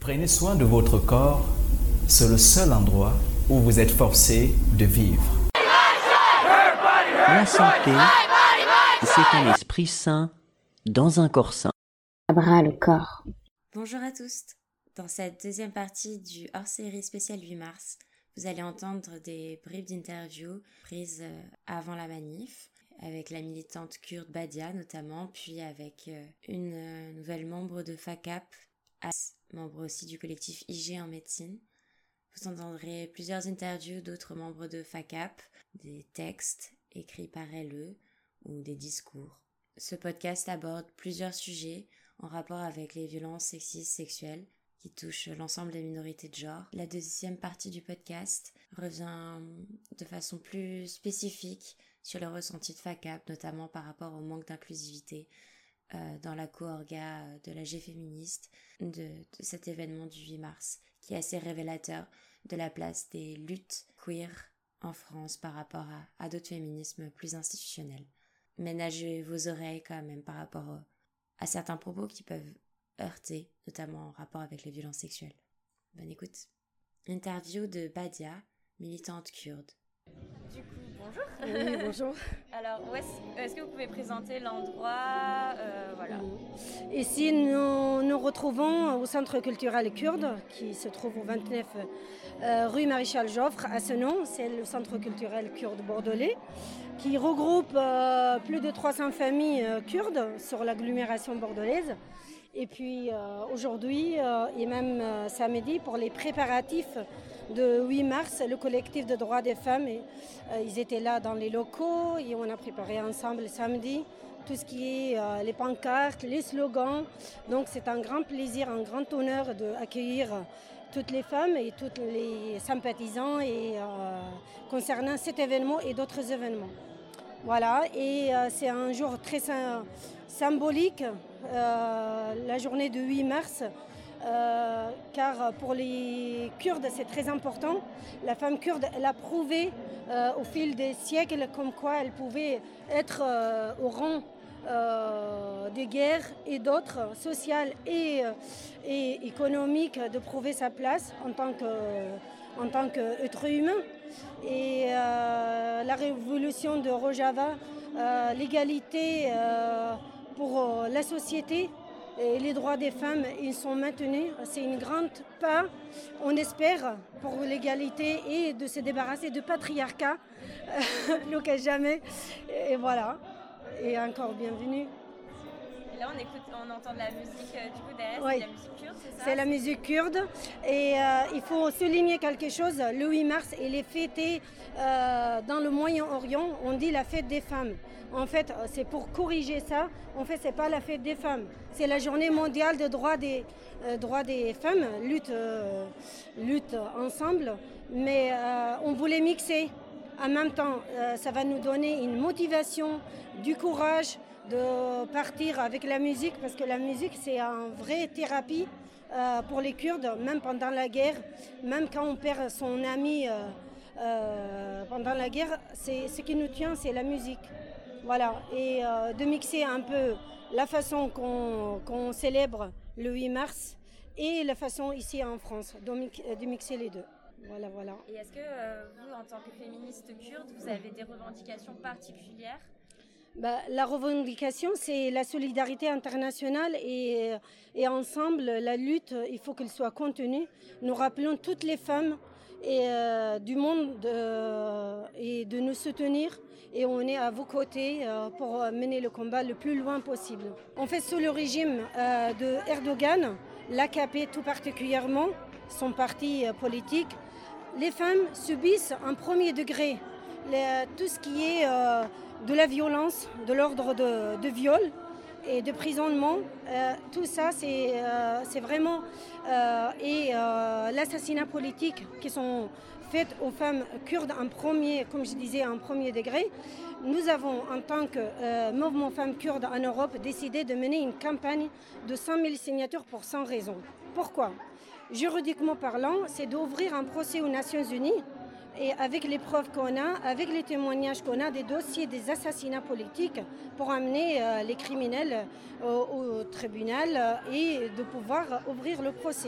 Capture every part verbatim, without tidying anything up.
Prenez soin de votre corps, c'est le seul endroit où vous êtes forcé de vivre. La santé, c'est un esprit sain dans un corps sain. Bras le corps. Bonjour à tous. Dans cette deuxième partie du hors-série spécial huit mars, vous allez entendre des bribes d'interviews prises avant la manif, avec la militante kurde Badia notamment, puis avec une nouvelle membre de FACAP, As, membre aussi du collectif I G en médecine. Vous entendrez plusieurs interviews d'autres membres de FACAP, des textes écrits par elles ou des discours. Ce podcast aborde plusieurs sujets en rapport avec les violences sexistes sexuelles qui touchent l'ensemble des minorités de genre. La deuxième partie du podcast revient de façon plus spécifique sur le ressenti de FACAP, notamment par rapport au manque d'inclusivité euh, dans la co-orga de l'A G féministe de, de cet événement du huit mars, qui est assez révélateur de la place des luttes queer en France par rapport à, à d'autres féminismes plus institutionnels. Ménagez vos oreilles quand même par rapport au, à certains propos qui peuvent heurter, notamment en rapport avec les violences sexuelles. Bonne écoute. Interview de Badia, militante kurde. Du coup, bonjour. Oui, bonjour. Alors, où est-ce, est-ce que vous pouvez présenter l'endroit euh, voilà. Ici, nous nous retrouvons au Centre culturel kurde qui se trouve au vingt-neuf euh, rue Maréchal Joffre à Senon. C'est le Centre culturel kurde bordelais qui regroupe euh, plus de trois cents familles euh, kurdes sur l'agglomération bordelaise. Et puis euh, aujourd'hui euh, et même euh, samedi pour les préparatifs de huit mars, le collectif de droits des femmes, et, euh, ils étaient là dans les locaux et on a préparé ensemble samedi tout ce qui est euh, les pancartes, les slogans. Donc c'est un grand plaisir, un grand honneur d'accueillir toutes les femmes et tous les sympathisants et, euh, concernant cet événement et d'autres événements. Voilà, et euh, c'est un jour très sy- symbolique, euh, la journée du huit mars, euh, car pour les Kurdes c'est très important. La femme kurde, elle a prouvé euh, au fil des siècles comme quoi elle pouvait être euh, au rang euh, des guerres et d'autres, sociales et, et économiques, de prouver sa place en tant que, en tant qu'être humain. Et euh, la révolution de Rojava, euh, l'égalité euh, pour euh, la société et les droits des femmes, ils sont maintenus. C'est une grande pas, on espère, pour l'égalité et de se débarrasser du patriarcat, plus que jamais. Et voilà, et encore bienvenue. Là, on, écoute, on entend de la musique euh, du coup derrière, oui. C'est de la musique kurde, c'est ça? C'est la musique kurde et euh, il faut souligner quelque chose. Le huit mars, il est fêté euh, dans le Moyen-Orient, on dit la fête des femmes. En fait, c'est pour corriger ça. En fait, c'est pas la fête des femmes, c'est la journée mondiale des droits des, euh, droits des femmes, lutte, euh, lutte ensemble. Mais euh, on voulait mixer. En même temps, euh, ça va nous donner une motivation, du courage, de partir avec la musique, parce que la musique c'est une vraie thérapie euh, pour les Kurdes, même pendant la guerre, même quand on perd son ami euh, euh, pendant la guerre, c'est, ce qui nous tient c'est la musique. Voilà, et euh, de mixer un peu la façon qu'on, qu'on célèbre le huit mars et la façon ici en France, de, de mixer les deux. Voilà, voilà. Et est-ce que euh, vous, en tant que féministe kurde, vous avez des revendications particulières? Bah, la revendication, c'est la solidarité internationale et, et ensemble, la lutte, il faut qu'elle soit contenue. Nous rappelons toutes les femmes et, euh, du monde euh, et de nous soutenir. Et on est à vos côtés euh, pour mener le combat le plus loin possible. En fait, sous le régime euh, de Erdogan, l'A K P tout particulièrement, son parti euh, politique, les femmes subissent en premier degré les, tout ce qui est euh, de la violence, de l'ordre de, de viol et de prisonnement. Euh, tout ça, c'est, euh, c'est vraiment... Euh, et euh, l'assassinat politique qui sont faits aux femmes kurdes en premier, comme je disais, en premier degré. Nous avons, en tant que euh, mouvement femmes kurdes en Europe, décidé de mener une campagne de cent mille signatures pour cent raisons. Pourquoi ? Juridiquement parlant, c'est d'ouvrir un procès aux Nations Unies. Et avec les preuves qu'on a, avec les témoignages qu'on a des dossiers des assassinats politiques pour amener euh, les criminels euh, au tribunal euh, et de pouvoir ouvrir le procès.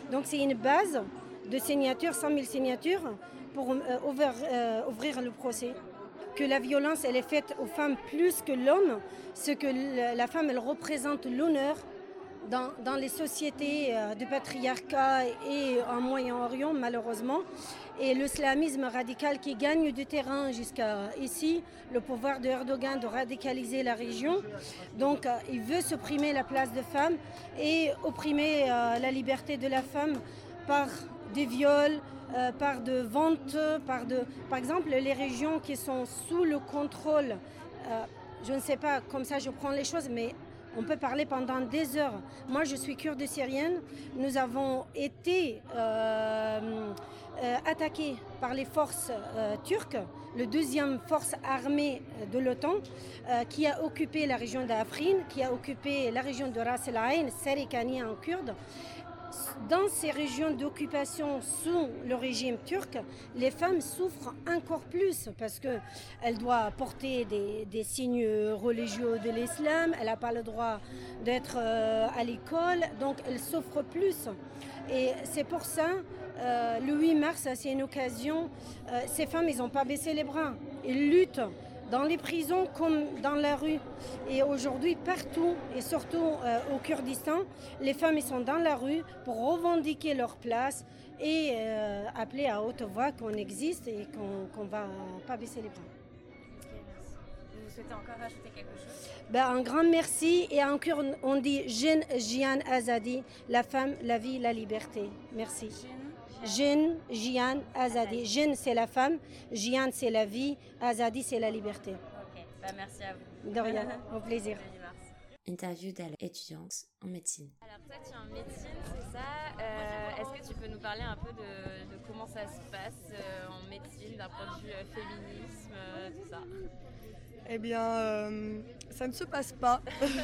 Donc c'est une base de signatures, cent mille signatures, pour euh, ouvrir, euh, ouvrir le procès. Que la violence, elle est faite aux femmes plus que l'homme, c'est que la, la femme, elle représente l'honneur dans, dans les sociétés euh, de patriarcat et en Moyen-Orient, malheureusement. Et l'islamisme radical qui gagne du terrain jusqu'à ici, le pouvoir de Erdogan de radicaliser la région. Donc, euh, il veut supprimer la place de femme et opprimer euh, la liberté de la femme par des viols, euh, par de ventes, par de... Par exemple, les régions qui sont sous le contrôle, euh, je ne sais pas, comme ça je prends les choses, mais on peut parler pendant des heures. Moi, je suis kurde syrienne. Nous avons été euh, euh, attaqués par les forces euh, turques, le deuxième force armée de l'OTAN, euh, qui a occupé la région d'Afrin, qui a occupé la région de Ras El Ain, Serikani en kurde. Dans ces régions d'occupation sous le régime turc, les femmes souffrent encore plus parce qu'elles doivent porter des, des signes religieux de l'islam, elle n'a pas le droit d'être euh, à l'école, donc elles souffrent plus. Et c'est pour ça, euh, le huit mars, c'est une occasion, euh, ces femmes, ils n'ont pas baissé les bras, ils luttent dans les prisons comme dans la rue. Et aujourd'hui, partout, et surtout euh, au Kurdistan, les femmes ils sont dans la rue pour revendiquer leur place et euh, appeler à haute voix qu'on existe et qu'on ne va pas baisser les bras. Ok, merci. Vous souhaitez encore rajouter quelque chose? Ben, un grand merci. Et en kurde, on dit « Jin Jian Azadi », la femme, la vie, la liberté. Merci. Jin, Jian, Azadi. Jin, c'est la femme, Jian, c'est la vie, Azadi, c'est la liberté. Ok, bah, merci à vous. De rien, au plaisir. Interview d'Ala, étudiante en médecine. Alors toi, tu es en médecine, c'est ça. Euh, est-ce que tu peux nous parler un peu de, de comment ça se passe euh, en médecine, d'un point de vue euh, féminisme, euh, tout ça? Eh bien, euh, ça ne se passe pas.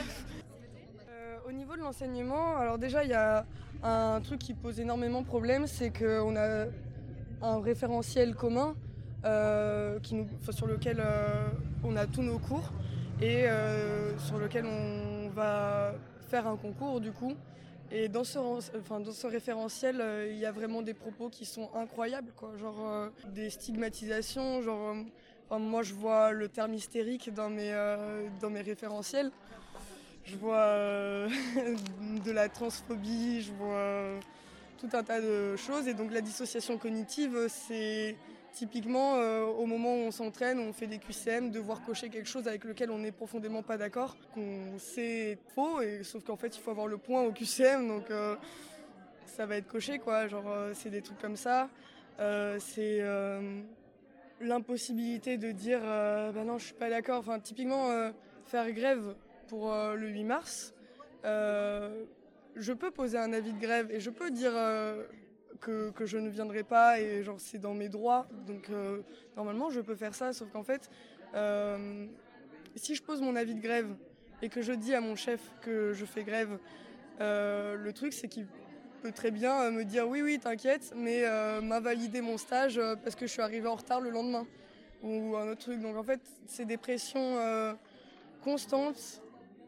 euh, au niveau de l'enseignement, alors déjà, il y a un truc qui pose énormément de problèmes, c'est qu'on a un référentiel commun euh, qui nous, sur lequel euh, on a tous nos cours et euh, sur lequel on va faire un concours du coup. Et dans ce, enfin, dans ce référentiel, euh, il y a vraiment des propos qui sont incroyables, quoi. Genre euh, des stigmatisations, genre... Euh, enfin, moi, je vois le terme hystérique dans mes, euh, dans mes référentiels. Je vois euh, de la transphobie, je vois euh, tout un tas de choses. Et donc la dissociation cognitive, c'est typiquement euh, au moment où on s'entraîne, on fait des Q C M, devoir cocher quelque chose avec lequel on n'est profondément pas d'accord, qu'on sait faux, et, sauf qu'en fait il faut avoir le point au Q C M, donc euh, ça va être coché, quoi. Genre euh, c'est des trucs comme ça. Euh, c'est euh, l'impossibilité de dire euh, bah non, je suis pas d'accord. Enfin, typiquement euh, faire grève pour euh, le huit mars, euh, je peux poser un avis de grève et je peux dire euh, que, que je ne viendrai pas et genre c'est dans mes droits, donc euh, normalement je peux faire ça, sauf qu'en fait euh, si je pose mon avis de grève et que je dis à mon chef que je fais grève, euh, le truc c'est qu'il peut très bien me dire oui oui t'inquiète, mais euh, m'invalider mon stage euh, parce que je suis arrivée en retard le lendemain ou un autre truc. Donc en fait c'est des pressions euh, constantes.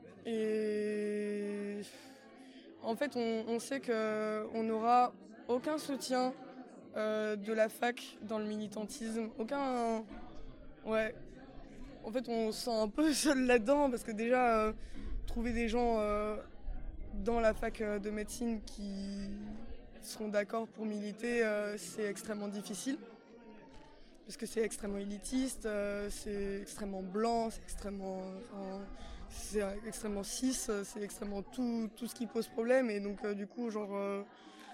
Et en fait, on, on sait qu'on n'aura aucun soutien euh, de la fac dans le militantisme. Aucun. Ouais. En fait, on se sent un peu seul là-dedans parce que déjà, euh, trouver des gens euh, dans la fac de médecine qui seront d'accord pour militer, euh, c'est extrêmement difficile. Parce que c'est extrêmement élitiste, euh, c'est extrêmement blanc, c'est extrêmement. Enfin, c'est extrêmement cis, c'est extrêmement tout, tout ce qui pose problème, et donc euh, du coup genre euh,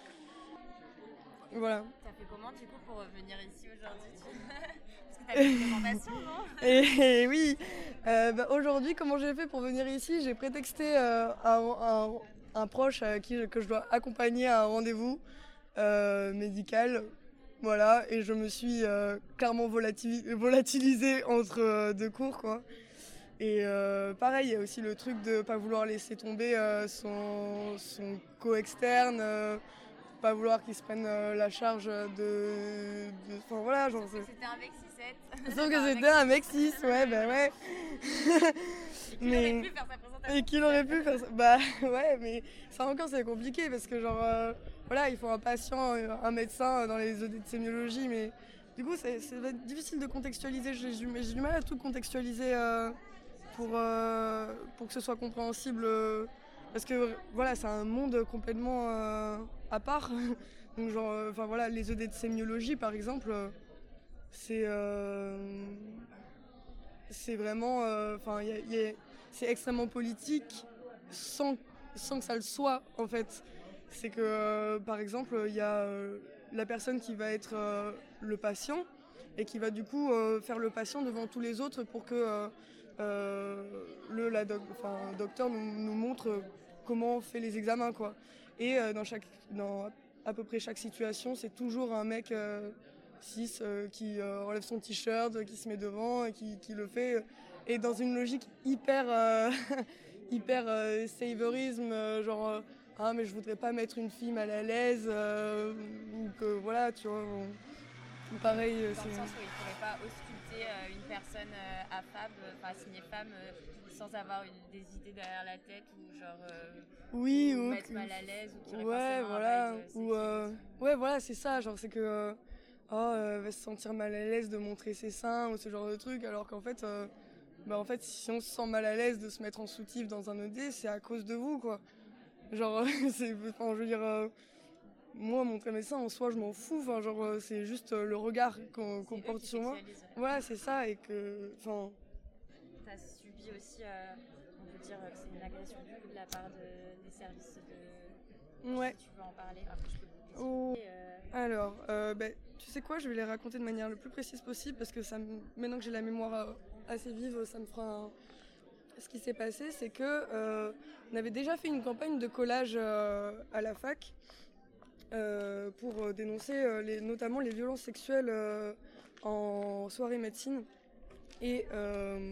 voilà. T'as fait comment du coup pour venir ici aujourd'hui? Parce que t'as fait une présentation, non? et, et oui, euh, bah, aujourd'hui comment j'ai fait pour venir ici? J'ai prétexté euh, un, un, un proche à qui, que je dois accompagner à un rendez-vous euh, médical, voilà, et je me suis euh, clairement volatil- volatilisée entre euh, deux cours, quoi. Et euh, pareil, il y a aussi le truc de pas vouloir laisser tomber euh, son, son co-externe, euh, pas vouloir qu'il se prenne euh, la charge de... Enfin voilà, genre... Sauf que c'était un mec six sept. Sauf que c'était un mec six, ouais, bah ouais. Et qu'il mais... aurait pu faire sa présentation. Et qu'il aurait pu faire ça. Bah ouais, mais ça encore c'est compliqué parce que genre... Euh, voilà, il faut un patient, un médecin dans les O D de sémiologie, mais du coup, c'est, ça va être difficile de contextualiser. J'ai, j'ai du mal à tout contextualiser euh, pour, euh, pour que ce soit compréhensible. Euh, parce que voilà, c'est un monde complètement euh, à part. Donc, genre, enfin euh, voilà, les O D de sémiologie, par exemple, euh, c'est, euh, c'est vraiment, enfin, euh, c'est extrêmement politique sans, sans que ça le soit, en fait. C'est que, euh, par exemple, il y a euh, la personne qui va être euh, le patient et qui va du coup euh, faire le patient devant tous les autres pour que euh, euh, le la doc, docteur nous, nous montre comment on fait les examens, quoi. Et euh, dans, chaque, dans à peu près chaque situation, c'est toujours un mec euh, cis euh, qui euh, enlève son t-shirt, qui se met devant et qui, qui le fait. Et dans une logique hyper, euh, hyper euh, savourisme, euh, genre... Euh, ah mais je voudrais pas mettre une fille mal à l'aise euh, ou que voilà tu vois on... pareil dans c'est... le sens où il pourrait pas ausculter euh, une personne euh, affable, enfin signée femme euh, sans avoir une, des idées derrière la tête ou genre euh, oui ou ou mettre que... mal à l'aise ou qui aurait ouais forcément voilà un vibe ou euh... ouais voilà c'est ça genre c'est que euh... oh elle va se sentir mal à l'aise de montrer ses seins ou ce genre de truc alors qu'en fait euh... bah en fait si on se sent mal à l'aise de se mettre en soutif dans un O D c'est à cause de vous quoi. Genre, c'est, enfin, je veux dire, euh, moi, montrer mes seins, en soi, je m'en fous. Enfin, genre, euh, c'est juste euh, le regard qu'on, qu'on porte sur moi. Voilà, c'est ça. Et que, enfin... T'as subi aussi, euh, on peut dire que c'est une agression du coup de la part de, des services de... Ouais. Si tu veux en parler, après je peux vous oh. euh... Alors, euh, bah, tu sais quoi, je vais les raconter de manière le plus précise possible parce que ça me... maintenant que j'ai la mémoire euh, assez vive, ça me fera un... Ce qui s'est passé, c'est que euh, on avait déjà fait une campagne de collage euh, à la fac euh, pour euh, dénoncer euh, les, notamment les violences sexuelles euh, en soirée médecine. Et euh,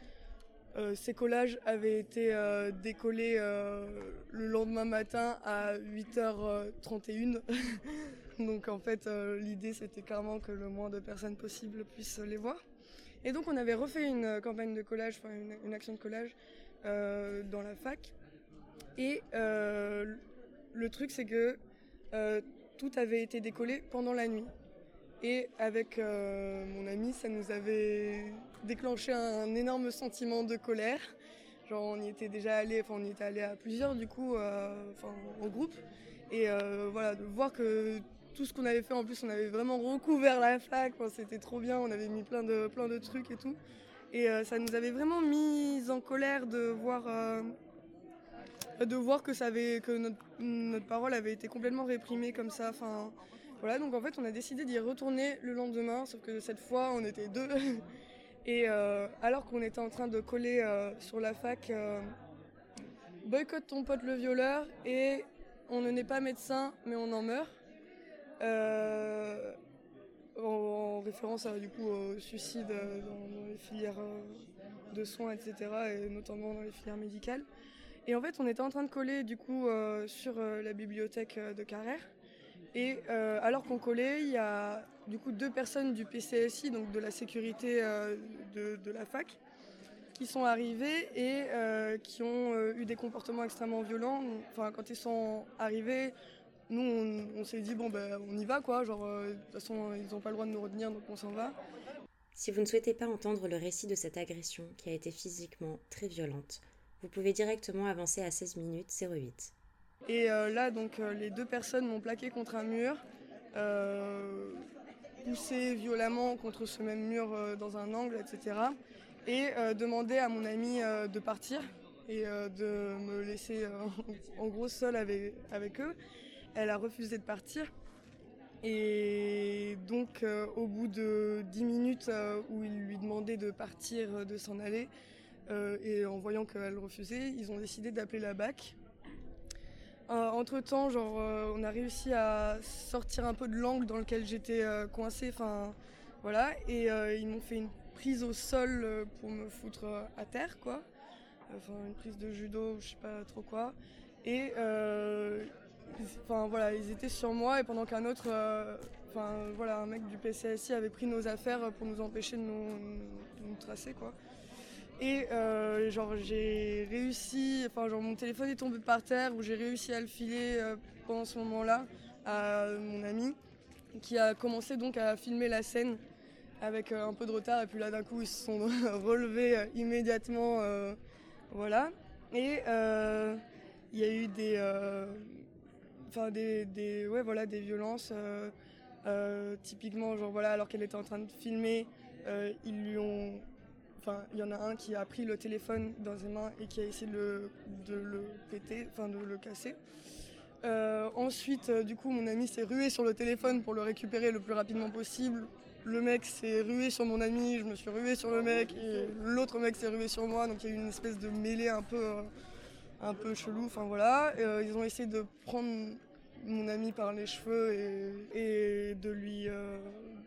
euh, ces collages avaient été euh, décollés euh, le lendemain matin à huit heures trente et une. Donc en fait, euh, l'idée c'était clairement que le moins de personnes possible puissent les voir. Et donc on avait refait une campagne de collage, enfin une, une action de collage euh, dans la fac. Et euh, le truc c'est que euh, tout avait été décollé pendant la nuit. Et avec euh, mon ami, ça nous avait déclenché un, un énorme sentiment de colère. Genre on y était déjà allé, enfin on y était allé à plusieurs du coup, euh, enfin en groupe. Et euh, voilà, de voir que tout ce qu'on avait fait, en plus, on avait vraiment recouvert la fac. Enfin, c'était trop bien. On avait mis plein de, plein de trucs et tout. Et euh, ça nous avait vraiment mis en colère de voir, euh, de voir que, ça avait, que notre, notre parole avait été complètement réprimée comme ça. Enfin, voilà, donc en fait, on a décidé d'y retourner le lendemain. Sauf que cette fois, on était deux. Et euh, alors qu'on était en train de coller euh, sur la fac, euh, boycotte ton pote le violeur et on ne naît pas médecin, mais on en meurt. Euh, en, en référence à, du coup au suicide dans, dans les filières de soins, et cetera, et notamment dans les filières médicales. Et en fait, on était en train de coller du coup euh, sur euh, la bibliothèque de Carrère. Et euh, alors qu'on collait, il y a du coup deux personnes du P C S I, donc de la sécurité euh, de, de la fac, qui sont arrivés et euh, qui ont euh, eu des comportements extrêmement violents. Enfin, quand ils sont arrivés, nous, on, on s'est dit, bon, ben, on y va, quoi. Genre, euh, de toute façon, ils n'ont pas le droit de nous retenir, donc on s'en va. Si vous ne souhaitez pas entendre le récit de cette agression, qui a été physiquement très violente, vous pouvez directement avancer à seize minutes zéro huit. Et euh, là, donc, euh, les deux personnes m'ont plaqué contre un mur, euh, poussé violemment contre ce même mur euh, dans un angle, et cetera. Et euh, demandé à mon ami euh, de partir et euh, de me laisser euh, en gros seule avec, avec eux. Elle a refusé de partir. Et donc, euh, au bout de dix minutes euh, où il lui demandait de partir, de s'en aller, euh, et en voyant qu'elle refusait, ils ont décidé d'appeler la B A C. Euh, entre-temps, genre, euh, on a réussi à sortir un peu de l'angle dans lequel j'étais euh, coincée. Enfin, voilà. Et euh, ils m'ont fait une prise au sol euh, pour me foutre euh, à terre, quoi. Enfin, une prise de judo, je sais pas trop quoi. Et... Euh, Enfin voilà, ils étaient sur moi et pendant qu'un autre, euh, enfin voilà, un mec du P C S I avait pris nos affaires pour nous empêcher de nous, de nous tracer, quoi. Et euh, genre j'ai réussi, enfin genre mon téléphone est tombé par terre ou j'ai réussi à le filer euh, pendant ce moment-là. à mon ami qui a commencé donc à filmer la scène avec euh, un peu de retard et puis là d'un coup ils se sont relevés euh, immédiatement, euh, voilà. Et euh, il y a eu des, euh, enfin des, des, ouais voilà des violences. Euh, euh, typiquement genre voilà alors qu'elle était en train de filmer, euh, ils lui ont, enfin il y en a un qui a pris le téléphone dans ses mains et qui a essayé de le, de le péter, enfin de le casser. Euh, ensuite, euh, du coup, mon ami s'est rué sur le téléphone pour le récupérer le plus rapidement possible. Le mec s'est rué sur mon ami, je me suis ruée sur le mec et l'autre mec s'est rué sur moi. Donc il y a eu une espèce de mêlée un peu, euh, un peu chelou. Enfin voilà, euh, ils ont essayé de prendre mon ami par les cheveux et, et de lui, euh,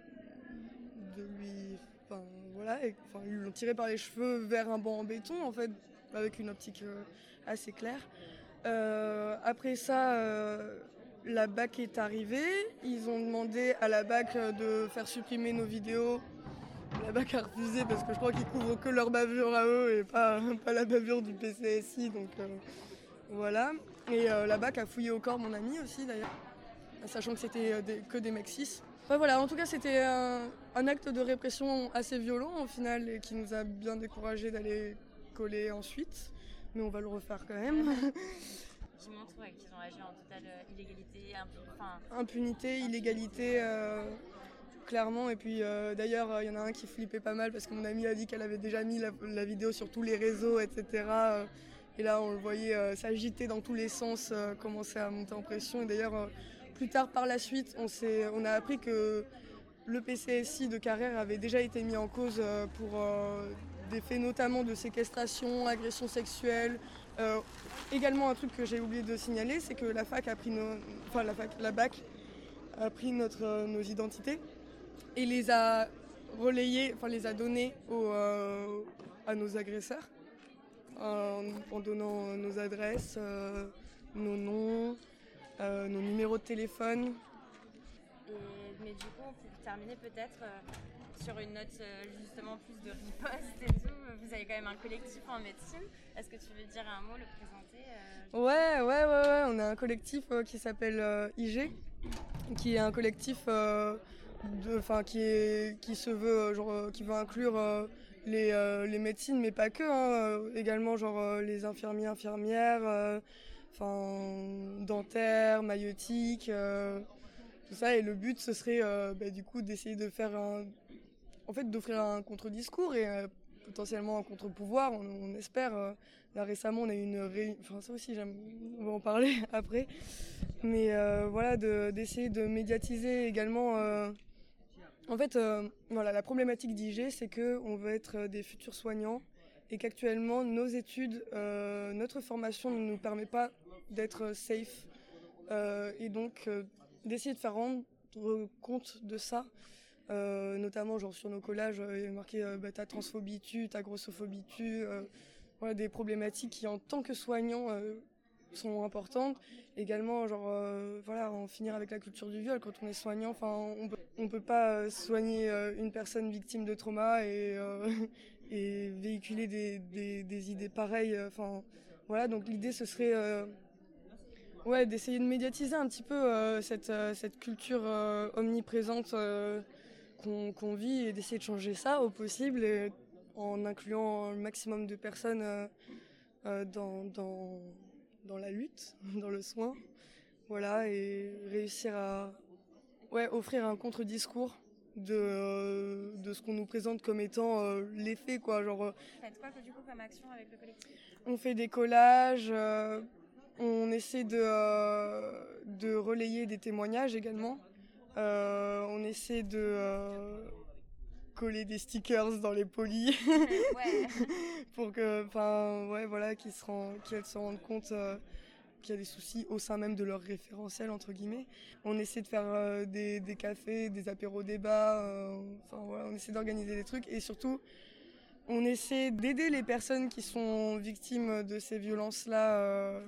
de lui, enfin voilà, et, enfin ils l'ont tiré par les cheveux vers un banc en béton en fait, avec une optique euh, assez claire. Euh, après ça, euh, la B A C est arrivée. Ils ont demandé à la B A C de faire supprimer nos vidéos. La B A C a refusé parce que je crois qu'ils couvrent que leur bavure à eux et pas, pas la bavure du P C S I. Donc euh, voilà. Et euh, la B A C a fouillé au corps mon ami aussi d'ailleurs, sachant que c'était des, que des mecs cis. Enfin, voilà, en tout cas c'était un, un acte de répression assez violent au final et qui nous a bien découragés d'aller coller ensuite. Mais on va le refaire quand même. Qui montre ouais, qu'ils ont agi en totale euh, illégalité, impu- enfin... impunité, illégalité, euh, clairement. Et puis euh, d'ailleurs, il y en a un qui flippait pas mal parce que mon ami a dit qu'elle avait déjà mis la, la vidéo sur tous les réseaux, et cetera. Et là, on le voyait euh, s'agiter dans tous les sens, euh, commencer à monter en pression. Et d'ailleurs, euh, plus tard par la suite, on, s'est, on a appris que le P C S I de Carrère avait déjà été mis en cause euh, pour... Euh, des faits notamment de séquestration, agression sexuelle. Euh, également un truc que j'ai oublié de signaler, c'est que la fac a pris nos, enfin la fac, la B A C a pris notre, euh, nos identités et les a relayées, enfin les a données aux, euh, à nos agresseurs en, en donnant nos adresses, euh, nos noms, euh, nos numéros de téléphone. Et, mais du coup, pour terminer peut-être euh, sur une note euh, justement plus de riposte et tout, vous avez quand même un collectif en médecine. Est-ce que tu veux dire un mot, le présenter euh, Ouais, ouais, ouais, ouais, on a un collectif euh, qui s'appelle euh, I G, qui est un collectif euh, de, qui, est, qui se veut, euh, genre, euh, qui veut inclure euh, les, euh, les médecines, mais pas que, hein, euh, également genre euh, les infirmiers, infirmières, euh, dentaires, maïeutiques. Euh, tout ça, et le but ce serait euh, bah, du coup d'essayer de faire un, en fait d'offrir un contre-discours et euh, potentiellement un contre-pouvoir, on, on espère. Euh, là récemment on a eu une réunion, enfin ça aussi j'aime, on va en parler après, mais euh, voilà, de, d'essayer de médiatiser également. Euh, en fait, euh, voilà, la problématique d'I G, c'est que on veut être des futurs soignants et qu'actuellement nos études, euh, notre formation ne nous permet pas d'être safe, euh, et donc euh, d'essayer de faire rendre compte de ça, euh, notamment genre sur nos collages, il y a marqué euh, bah, ta transphobie tue, ta grossophobie tue, euh, voilà, des problématiques qui en tant que soignants euh, sont importantes. Également genre euh, voilà, en finir avec la culture du viol quand on est soignant. Enfin, on peut, on peut pas soigner euh, une personne victime de trauma et euh, et véhiculer des, des, des idées pareilles. Enfin voilà, donc l'idée ce serait euh, ouais, d'essayer de médiatiser un petit peu euh, cette, euh, cette culture euh, omniprésente euh, qu'on, qu'on vit et d'essayer de changer ça au possible et en incluant le maximum de personnes euh, euh, dans, dans, dans la lutte, dans le soin. Voilà, et réussir à ouais, offrir un contre-discours de, euh, de ce qu'on nous présente comme étant euh, les faits, quoi. Genre, euh, faites quoi du coup comme action avec le collectif? On fait des collages. Euh, On essaie de, euh, de relayer des témoignages également. Euh, on essaie de euh, coller des stickers dans les polis ouais. pour que, enfin, ouais, voilà, qu'ils se rendent, qu'elles se rendent compte euh, qu'il y a des soucis au sein même de leur référentiel entre guillemets. On essaie de faire euh, des, des cafés, des apéros débats. Euh, enfin voilà, on essaie d'organiser des trucs et surtout on essaie d'aider les personnes qui sont victimes de ces violences-là. Euh,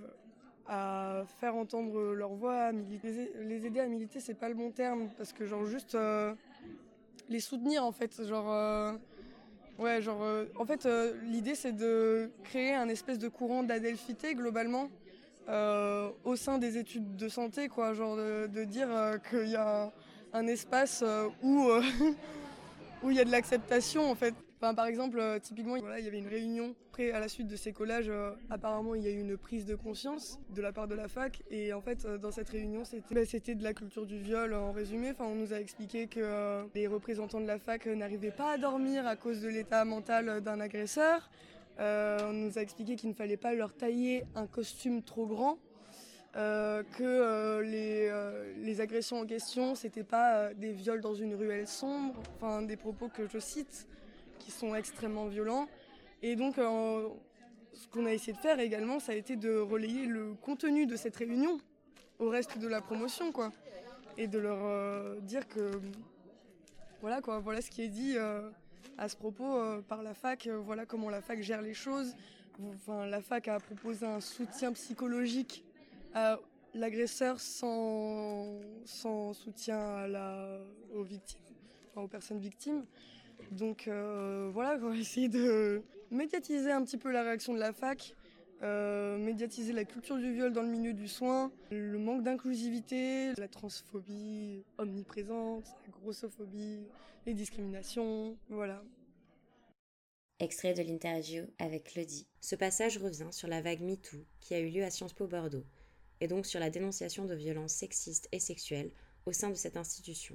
à faire entendre leur voix, à militer. Les aider à militer, c'est pas le bon terme, parce que genre juste euh, les soutenir en fait, genre euh, ouais, genre euh, en fait euh, l'idée c'est de créer un espèce de courant d'adelphité globalement, euh, au sein des études de santé, quoi, genre de, de dire euh, qu'il y a un, un espace euh, où euh, où il y a de l'acceptation en fait. Enfin, par exemple, euh, typiquement, voilà, il y avait une réunion. Après, à la suite de ces collages, euh, apparemment, il y a eu une prise de conscience de la part de la fac. Et en fait, euh, dans cette réunion, c'était, bah, c'était de la culture du viol en résumé. Enfin, on nous a expliqué que euh, les représentants de la fac euh, n'arrivaient pas à dormir à cause de l'état mental d'un agresseur. Euh, on nous a expliqué qu'il ne fallait pas leur tailler un costume trop grand. Euh, que euh, les, euh, les agressions en question, c'était pas euh, des viols dans une ruelle sombre, enfin des propos que je cite, qui sont extrêmement violents. Et donc, euh, ce qu'on a essayé de faire également, ça a été de relayer le contenu de cette réunion au reste de la promotion, quoi, et de leur euh, dire que voilà, quoi, voilà ce qui est dit euh, à ce propos euh, par la fac, euh, voilà comment la fac gère les choses. Enfin, la fac a proposé un soutien psychologique à l'agresseur sans, sans soutien à la, aux victimes, enfin aux personnes victimes. Donc euh, voilà, on va essayer de médiatiser un petit peu la réaction de la fac, euh, médiatiser la culture du viol dans le milieu du soin, le manque d'inclusivité, la transphobie omniprésente, la grossophobie, les discriminations, voilà. Extrait de l'interview avec Claudie. Ce passage revient sur la vague MeToo qui a eu lieu à Sciences Po Bordeaux, et donc sur la dénonciation de violences sexistes et sexuelles au sein de cette institution.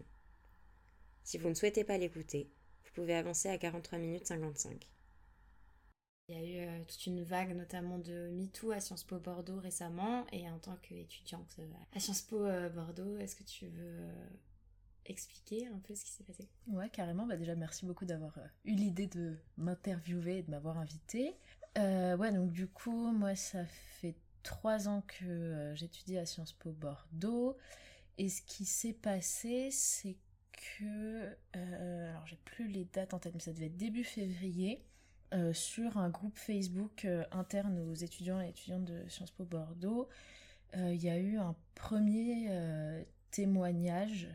Si vous ne souhaitez pas l'écouter, vous pouvez avancer à quarante-trois minutes cinquante-cinq. Il y a eu euh, toute une vague notamment de MeToo à Sciences Po Bordeaux récemment, et en tant qu'étudiante euh, à Sciences Po euh, Bordeaux, est-ce que tu veux euh, expliquer un peu ce qui s'est passé ? Ouais, carrément. Bah déjà, merci beaucoup d'avoir euh, eu l'idée de m'interviewer et de m'avoir invitée. Euh, ouais, donc du coup, moi, ça fait trois ans que euh, j'étudie à Sciences Po Bordeaux, et ce qui s'est passé, c'est que, euh, alors j'ai plus les dates en tête, mais ça devait être début février, euh, sur un groupe Facebook euh, interne aux étudiants et étudiantes de Sciences Po Bordeaux, il euh, y a eu un premier euh, témoignage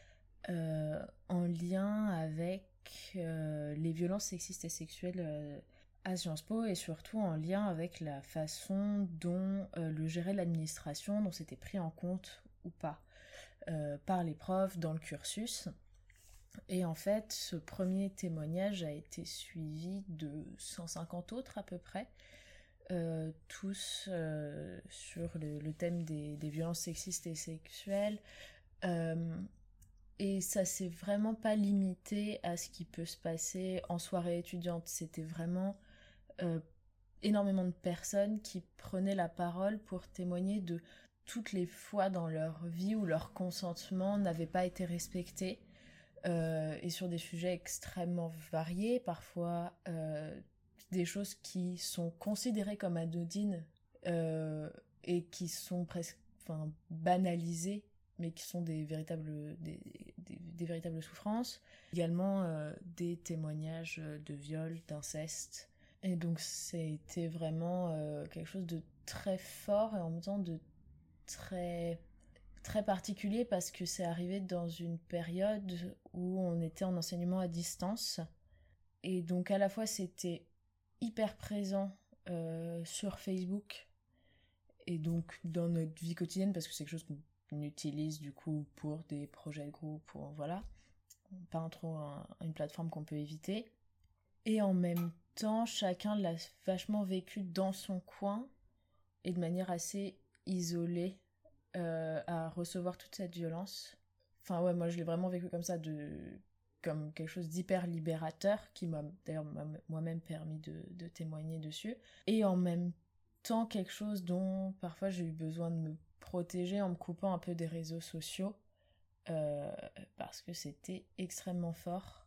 euh, en lien avec euh, les violences sexistes et sexuelles euh, à Sciences Po, et surtout en lien avec la façon dont euh, le gérait l'administration, dont c'était pris en compte ou pas euh, par les profs dans le cursus. Et en fait, ce premier témoignage a été suivi de cent cinquante autres à peu près, euh, tous euh, sur le, le thème des, des violences sexistes et sexuelles. Euh, et ça s'est vraiment pas limité à ce qui peut se passer en soirée étudiante. C'était vraiment euh, énormément de personnes qui prenaient la parole pour témoigner de toutes les fois dans leur vie où leur consentement n'avait pas été respecté, euh, et sur des sujets extrêmement variés, parfois euh, des choses qui sont considérées comme anodines euh, et qui sont presque enfin, banalisées, mais qui sont des véritables, des, des, des véritables souffrances. Également euh, des témoignages de viol, d'inceste. Et donc c'était vraiment euh, quelque chose de très fort et en même temps de très, très particulier, parce que c'est arrivé dans une période où on était en enseignement à distance. Et donc à la fois c'était hyper présent euh, sur Facebook et donc dans notre vie quotidienne, parce que c'est quelque chose qu'on utilise du coup pour des projets de groupe, pour voilà, pas trop un, une plateforme qu'on peut éviter. Et en même temps, chacun l'a vachement vécu dans son coin et de manière assez isolée euh, à recevoir toute cette violence. Enfin ouais, moi je l'ai vraiment vécu comme ça, de, comme quelque chose d'hyper libérateur qui m'a d'ailleurs m'a moi-même permis de, de témoigner dessus. Et en même temps quelque chose dont parfois j'ai eu besoin de me protéger en me coupant un peu des réseaux sociaux euh, parce que c'était extrêmement fort.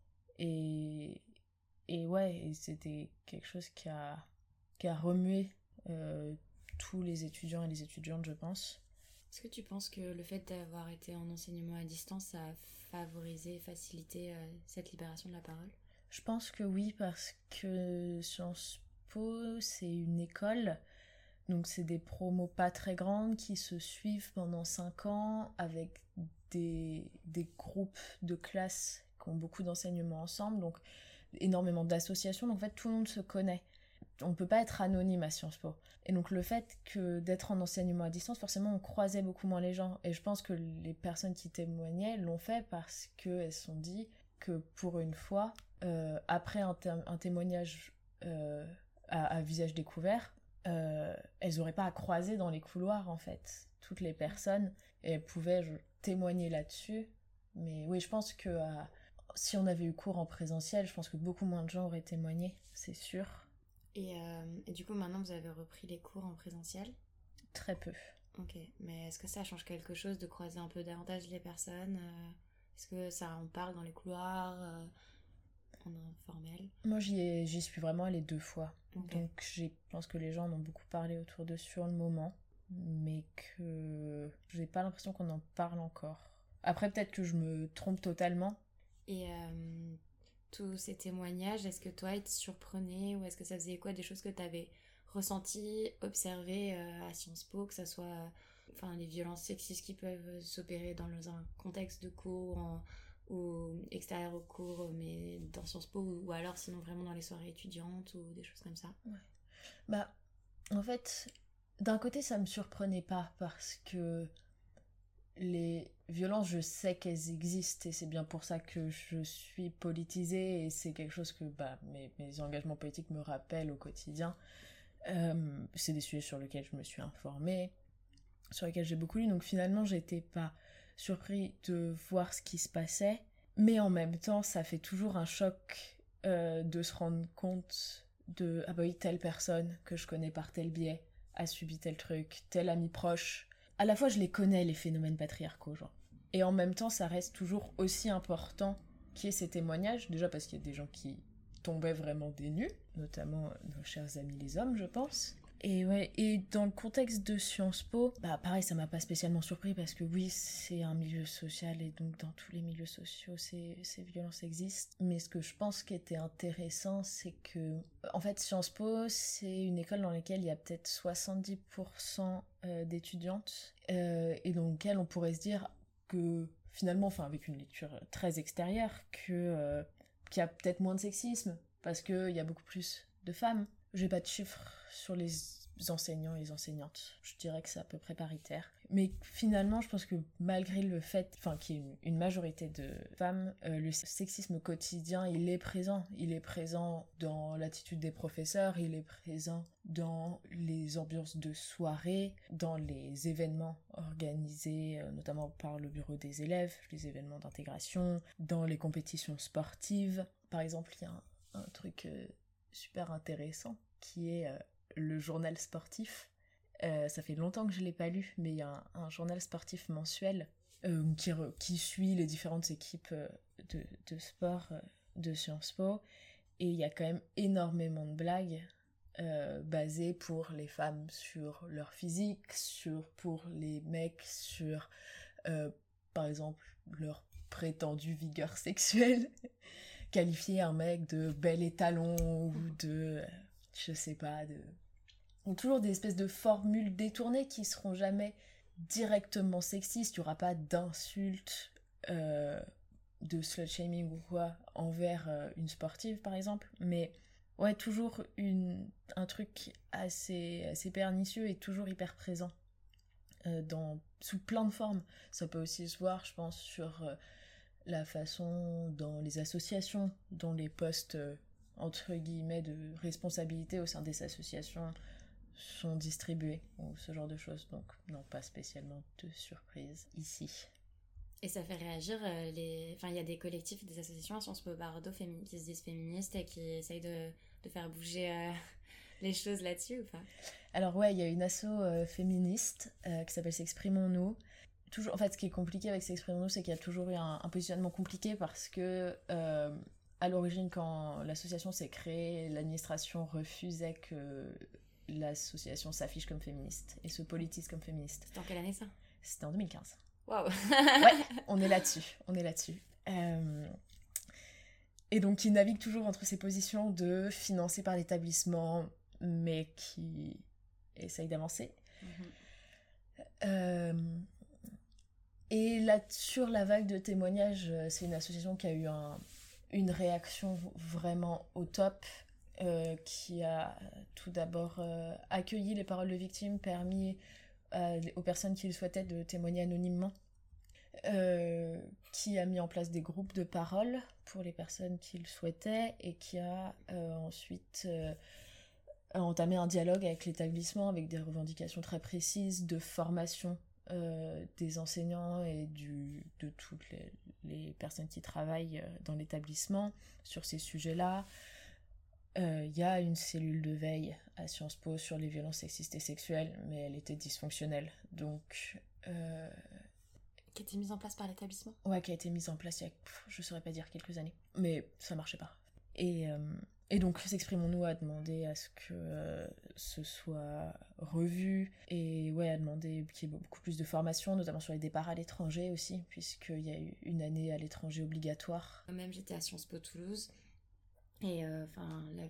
Et Et ouais, et c'était quelque chose qui a, qui a remué euh, tous les étudiants et les étudiantes, je pense. Est-ce que tu penses que le fait d'avoir été en enseignement à distance a favorisé, facilité euh, cette libération de la parole ? Je pense que oui, parce que Sciences Po, c'est une école, donc c'est des promos pas très grandes qui se suivent pendant cinq ans avec des, des groupes de classes qui ont beaucoup d'enseignements ensemble, donc énormément d'associations, donc en fait tout le monde se connaît. on peut pas être anonyme à Sciences Po. Et donc le fait que d'être en enseignement à distance, forcément on croisait beaucoup moins les gens. Et je pense que les personnes qui témoignaient l'ont fait parce qu'elles se sont dit que pour une fois, euh, après un, té- un témoignage euh, à, à visage découvert, euh, elles n'auraient pas à croiser dans les couloirs en fait toutes les personnes et elles pouvaient je, témoigner là-dessus. Mais oui, je pense que euh, si on avait eu cours en présentiel, je pense que beaucoup moins de gens auraient témoigné, c'est sûr. Et, euh, et du coup, maintenant, vous avez repris les cours en présentiel ? Très peu. Ok, mais est-ce que ça change quelque chose de croiser un peu davantage les personnes ? euh, Est-ce que ça en parle dans les couloirs, euh, en informel ? Moi, j'y, ai, j'y suis vraiment allée deux fois. Okay. Donc, je pense que les gens en ont beaucoup parlé autour d'eux sur le moment, mais que j'ai pas l'impression qu'on en parle encore. Après, peut-être que je me trompe totalement. Et euh, tous ces témoignages, est-ce que toi, ils te surprenaient ou est-ce que ça faisait quoi des choses que tu avais ressenties, observées euh, à Sciences Po, que ça soit enfin, les violences sexistes qui peuvent s'opérer dans un contexte de cours en, ou extérieur au cours, mais dans Sciences Po, ou, ou alors sinon vraiment dans les soirées étudiantes ou des choses comme ça ? Ouais. Bah, en fait, d'un côté, ça me surprenait pas parce que les violences, je sais qu'elles existent et c'est bien pour ça que je suis politisée et c'est quelque chose que bah, mes, mes engagements politiques me rappellent au quotidien. Euh, c'est des sujets sur lesquels je me suis informée, sur lesquels j'ai beaucoup lu, donc finalement j'étais pas surpris de voir ce qui se passait, mais en même temps ça fait toujours un choc euh, de se rendre compte de ah bah oui, telle personne que je connais par tel biais a subi tel truc, tel ami proche. À la fois, je les connais, les phénomènes patriarcaux, genre. Et en même temps, ça reste toujours aussi important qu'il y ait ces témoignages, déjà parce qu'il y a des gens qui tombaient vraiment des nues, notamment nos chers amis les hommes, je pense. Et ouais, et dans le contexte de Sciences Po, bah pareil, ça m'a pas spécialement surpris parce que oui, c'est un milieu social et donc dans tous les milieux sociaux, ces, ces violences existent. Mais ce que je pense qui était intéressant, c'est que, en fait, Sciences Po, c'est une école dans laquelle il y a peut-être soixante-dix pour cent d'étudiantes euh, et dans laquelle on pourrait se dire que finalement, enfin avec une lecture très extérieure, que euh, qu'il y a peut-être moins de sexisme parce qu'il y a beaucoup plus de femmes. J'ai pas de chiffres sur les enseignants et les enseignantes. Je dirais que c'est à peu près paritaire. Mais finalement, je pense que malgré le fait enfin, qu'il y ait une, une majorité de femmes, euh, le sexisme quotidien, il est présent. Il est présent dans l'attitude des professeurs, il est présent dans les ambiances de soirée, dans les événements organisés, euh, notamment par le bureau des élèves, les événements d'intégration, dans les compétitions sportives. Par exemple, il y a un, un truc euh, super intéressant qui est euh, le journal sportif. Euh, ça fait longtemps que je ne l'ai pas lu, mais il y a un, un journal sportif mensuel euh, qui, re, qui suit les différentes équipes euh, de, de sport euh, de Sciences Po, et il y a quand même énormément de blagues euh, basées pour les femmes sur leur physique, sur, pour les mecs sur, euh, par exemple, leur prétendue vigueur sexuelle. Qualifier un mec de bel étalon ou de, je sais pas, de... Donc toujours des espèces de formules détournées qui seront jamais directement sexistes. Il n'y aura pas d'insultes, euh, de slut-shaming ou quoi envers euh, une sportive, par exemple. Mais ouais, toujours une, un truc assez, assez pernicieux et toujours hyper présent euh, dans, sous plein de formes. Ça peut aussi se voir, je pense, sur... Euh, la façon dans les associations, dont les postes euh, entre guillemets de responsabilité au sein des associations sont distribués, ou ce genre de choses. Donc non, pas spécialement de surprise ici. Et ça fait réagir euh, les... Enfin, il y a des collectifs et des associations à Sciences Po Bordeaux fémin... qui se disent féministes et qui essayent de, de faire bouger euh, les choses là-dessus ou pas ? Alors ouais, il y a une asso euh, féministe euh, qui s'appelle S'Exprimons-nous. Toujours, en fait, ce qui est compliqué avec S'Exprimons-nous, c'est qu'il y a toujours eu un, un positionnement compliqué parce que, euh, à l'origine, quand l'association s'est créée, l'administration refusait que l'association s'affiche comme féministe et se politise comme féministe. C'était en quelle année ça ? C'était en deux mille quinze. Waouh. Ouais, on est là-dessus, on est là-dessus. Euh... Et donc, il navigue toujours entre ces positions de financé par l'établissement, mais qui essaye d'avancer. Mm-hmm. Euh... Et là, sur la vague de témoignages, c'est une association qui a eu un, une réaction vraiment au top, euh, qui a tout d'abord euh, accueilli les paroles de victimes, permis euh, aux personnes qui le souhaitaient de témoigner anonymement, euh, qui a mis en place des groupes de parole pour les personnes qui le souhaitaient et qui a euh, ensuite euh, entamé un dialogue avec l'établissement avec des revendications très précises de formation euh, des enseignants et du, de toutes les, les personnes qui travaillent dans l'établissement sur ces sujets-là. Il euh, y a une cellule de veille à Sciences Po sur les violences sexistes et sexuelles, mais elle était dysfonctionnelle. Donc, euh... qui a été mise en place par l'établissement. Ouais, qui a été mise en place il y a, pff, je saurais pas dire quelques années, mais ça marchait pas. Et, euh... et donc, S'exprimons-nous a demandé à ce que euh, ce soit revu, et ouais, a demandé qu'il y ait beaucoup plus de formation, notamment sur les départs à l'étranger aussi, puisqu'il y a eu une année à l'étranger obligatoire. Moi-même, j'étais à Sciences Po Toulouse. Et enfin, euh,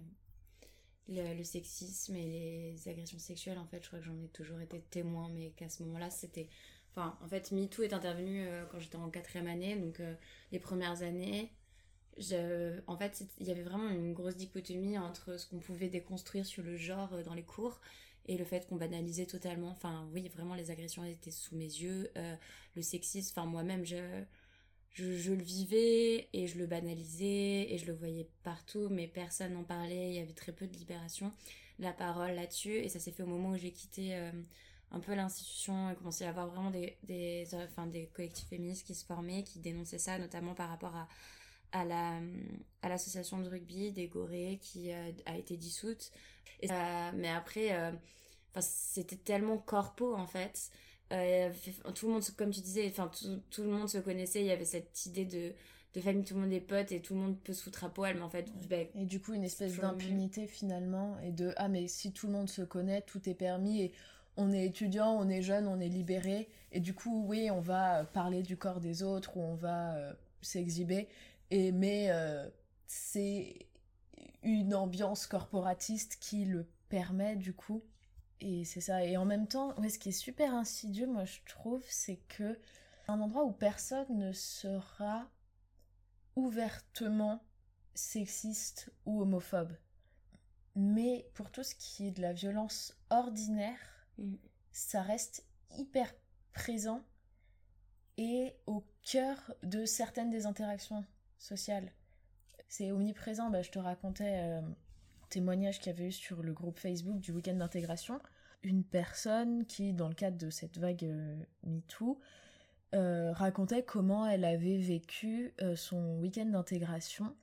le, le sexisme et les agressions sexuelles, en fait, je crois que j'en ai toujours été témoin, mais qu'à ce moment-là, c'était... Enfin, en fait, MeToo est intervenu euh, quand j'étais en quatrième année, donc euh, les premières années, je... en fait, il y avait vraiment une grosse dichotomie entre ce qu'on pouvait déconstruire sur le genre euh, dans les cours et le fait qu'on banalisait totalement. Enfin, oui, vraiment, les agressions étaient sous mes yeux. Euh, le sexisme, enfin, moi-même, je... Je, je le vivais et je le banalisais et je le voyais partout, mais personne n'en parlait, il y avait très peu de libération, la parole là-dessus, et ça s'est fait au moment où j'ai quitté euh, un peu l'institution et commençait à y avoir vraiment des, des, enfin, des collectifs féministes qui se formaient, qui dénonçaient ça, notamment par rapport à, à, la, à l'association de rugby des Gorées qui euh, a été dissoute. Et, euh, mais après, euh, c'était tellement corpo en fait. Euh, tout le monde, comme tu disais, enfin tout, tout le monde se connaissait, il y avait cette idée de, de famille, tout le monde est pote et tout le monde peut se foutre à poil, mais en fait... Ouais. Ben, et du coup, une espèce d'impunité finalement, et de « ah mais si tout le monde se connaît, tout est permis, et on est étudiant, on est jeune, on est libéré, et du coup, oui, on va parler du corps des autres, ou on va euh, s'exhiber, et, mais euh, c'est une ambiance corporatiste qui le permet du coup. » Et c'est ça. Et en même temps, ouais, ce qui est super insidieux, moi, je trouve, c'est que un endroit où personne ne sera ouvertement sexiste ou homophobe. Mais pour tout ce qui est de la violence ordinaire, mmh. ça reste hyper présent et au cœur de certaines des interactions sociales. C'est omniprésent. Bah, je te racontais... Euh, témoignage qu'il y avait eu sur le groupe Facebook du week-end d'intégration, une personne qui, dans le cadre de cette vague euh, MeToo, euh, racontait comment elle avait vécu euh, son week-end d'intégration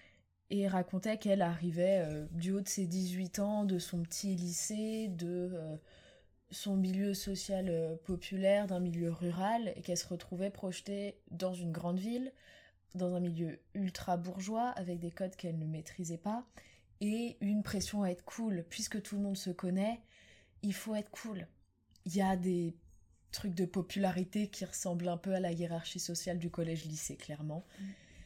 et racontait qu'elle arrivait euh, du haut de ses dix-huit ans, de son petit lycée, de euh, son milieu social euh, populaire, d'un milieu rural, et qu'elle se retrouvait projetée dans une grande ville, dans un milieu ultra bourgeois, avec des codes qu'elle ne maîtrisait pas, et une pression à être cool. Puisque tout le monde se connaît, il faut être cool. Il y a des trucs de popularité qui ressemblent un peu à la hiérarchie sociale du collège-lycée, clairement. Mmh.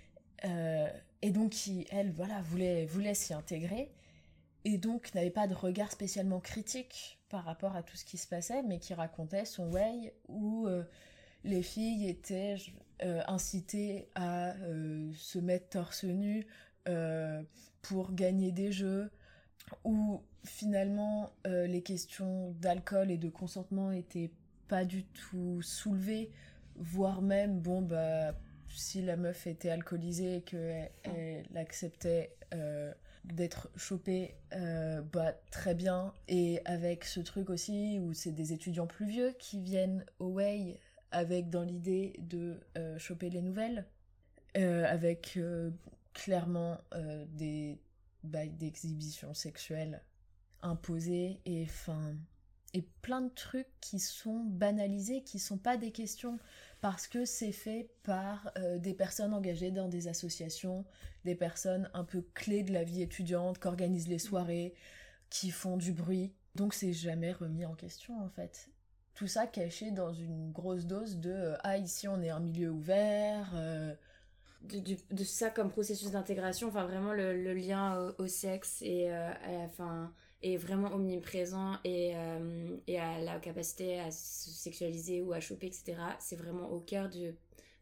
Euh, et donc, qui, elle, voilà, voulait, voulait s'y intégrer, et donc n'avait pas de regard spécialement critique par rapport à tout ce qui se passait, mais qui racontait son way où euh, les filles étaient euh, incitées à euh, se mettre torse nu, euh, pour gagner des jeux, où finalement euh, les questions d'alcool et de consentement étaient pas du tout soulevées, voire même, bon bah, si la meuf était alcoolisée et qu'elle elle acceptait euh, d'être chopée, euh, bah très bien, et avec ce truc aussi où c'est des étudiants plus vieux qui viennent au Way avec dans l'idée de euh, choper les nouvelles, euh, avec... Euh, clairement euh, des bails d'exhibition sexuelle imposés et, fin, et plein de trucs qui sont banalisés, qui sont pas des questions parce que c'est fait par euh, des personnes engagées dans des associations, des personnes un peu clés de la vie étudiante, qui organisent les soirées, qui font du bruit. Donc c'est jamais remis en question en fait. Tout ça caché dans une grosse dose de euh, « ah ici on est un milieu ouvert euh, », De, de, de ça comme processus d'intégration, enfin vraiment le, le lien au, au sexe et euh, à la fin est vraiment omniprésent et, euh, et à la capacité à se sexualiser ou à choper, et cetera. C'est vraiment au cœur de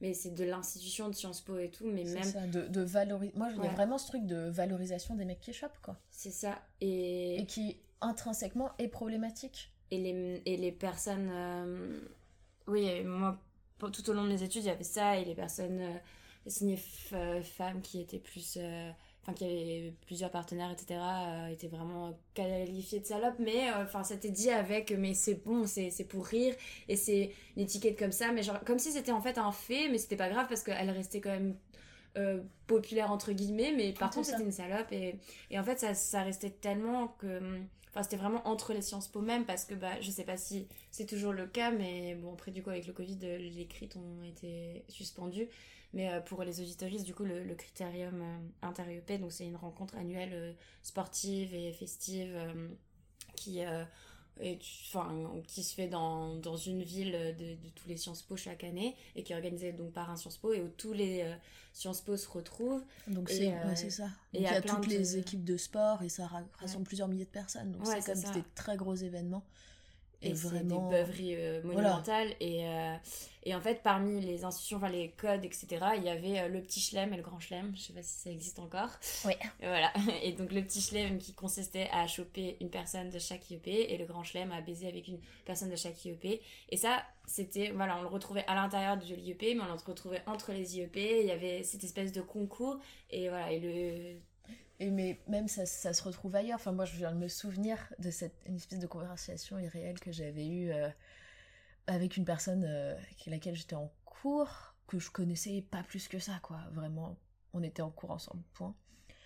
mais c'est de l'institution de Sciences Po et tout, mais C'est même... ça, de, de valoriser... Moi, il y a Ouais. vraiment ce truc de valorisation des mecs qui chopent, quoi. C'est ça, et... Et qui, intrinsèquement, est problématique. Et les, et les personnes... euh, Oui, et moi, pour- tout au long de mes études, il y avait ça, et les personnes euh, assignées f- euh, femmes qui étaient plus... euh, Enfin, qui avaient plusieurs partenaires, et cetera, euh, étaient vraiment qualifiées de salopes, mais euh, enfin, c'était dit avec, mais c'est bon, c'est, c'est pour rire, et c'est une étiquette comme ça, mais genre, comme si c'était en fait un fait, mais c'était pas grave, parce qu'elle restait quand même euh, populaire, entre guillemets, mais par C'est contre, ça. c'était une salope, et, et en fait, ça, ça restait tellement que... Enfin, c'était vraiment entre les Sciences Po même, parce que bah, je sais pas si c'est toujours le cas, mais bon, après, du coup, avec le Covid, euh, les crits ont été suspendus. Mais euh, pour les auditoristes, du coup, le, le Critérium euh, Inter-U E P, donc c'est une rencontre annuelle euh, sportive et festive euh, qui, euh, est, enfin, qui se fait dans, dans une ville de, de tous les Sciences Po chaque année, et qui est organisée donc par un Sciences Po, et où tous les euh, Sciences Po se retrouvent. Donc Et, c'est, euh, ouais, c'est ça. Donc et il y a, plein toutes de- les équipes de sport et ça ra- rassemble Ouais. plusieurs milliers de personnes. Donc Ouais, c'est c'est comme ça. des très gros événements. Et, Et vraiment... c'est des beuveries euh, monumentales. Et, euh, et en fait, parmi les institutions, enfin les codes, et cetera, il y avait euh, le petit chelem et le grand chelem. Je sais pas si ça existe encore. Ouais. Et voilà. Et donc le petit chelem qui consistait à choper une personne de chaque I E P, et le grand chelem à baiser avec une personne de chaque I E P. Et ça, c'était, voilà, on le retrouvait à l'intérieur de l'I E P, mais on le retrouvait entre les I E P. Il y avait cette espèce de concours. Et voilà, et le... Et mais même ça, ça se retrouve ailleurs. Enfin, moi, je viens de me souvenir de cette une espèce de conversation irréelle que j'avais eue euh, avec une personne euh, avec laquelle j'étais en cours, que je connaissais pas plus que ça, quoi. Vraiment, on était en cours ensemble, point.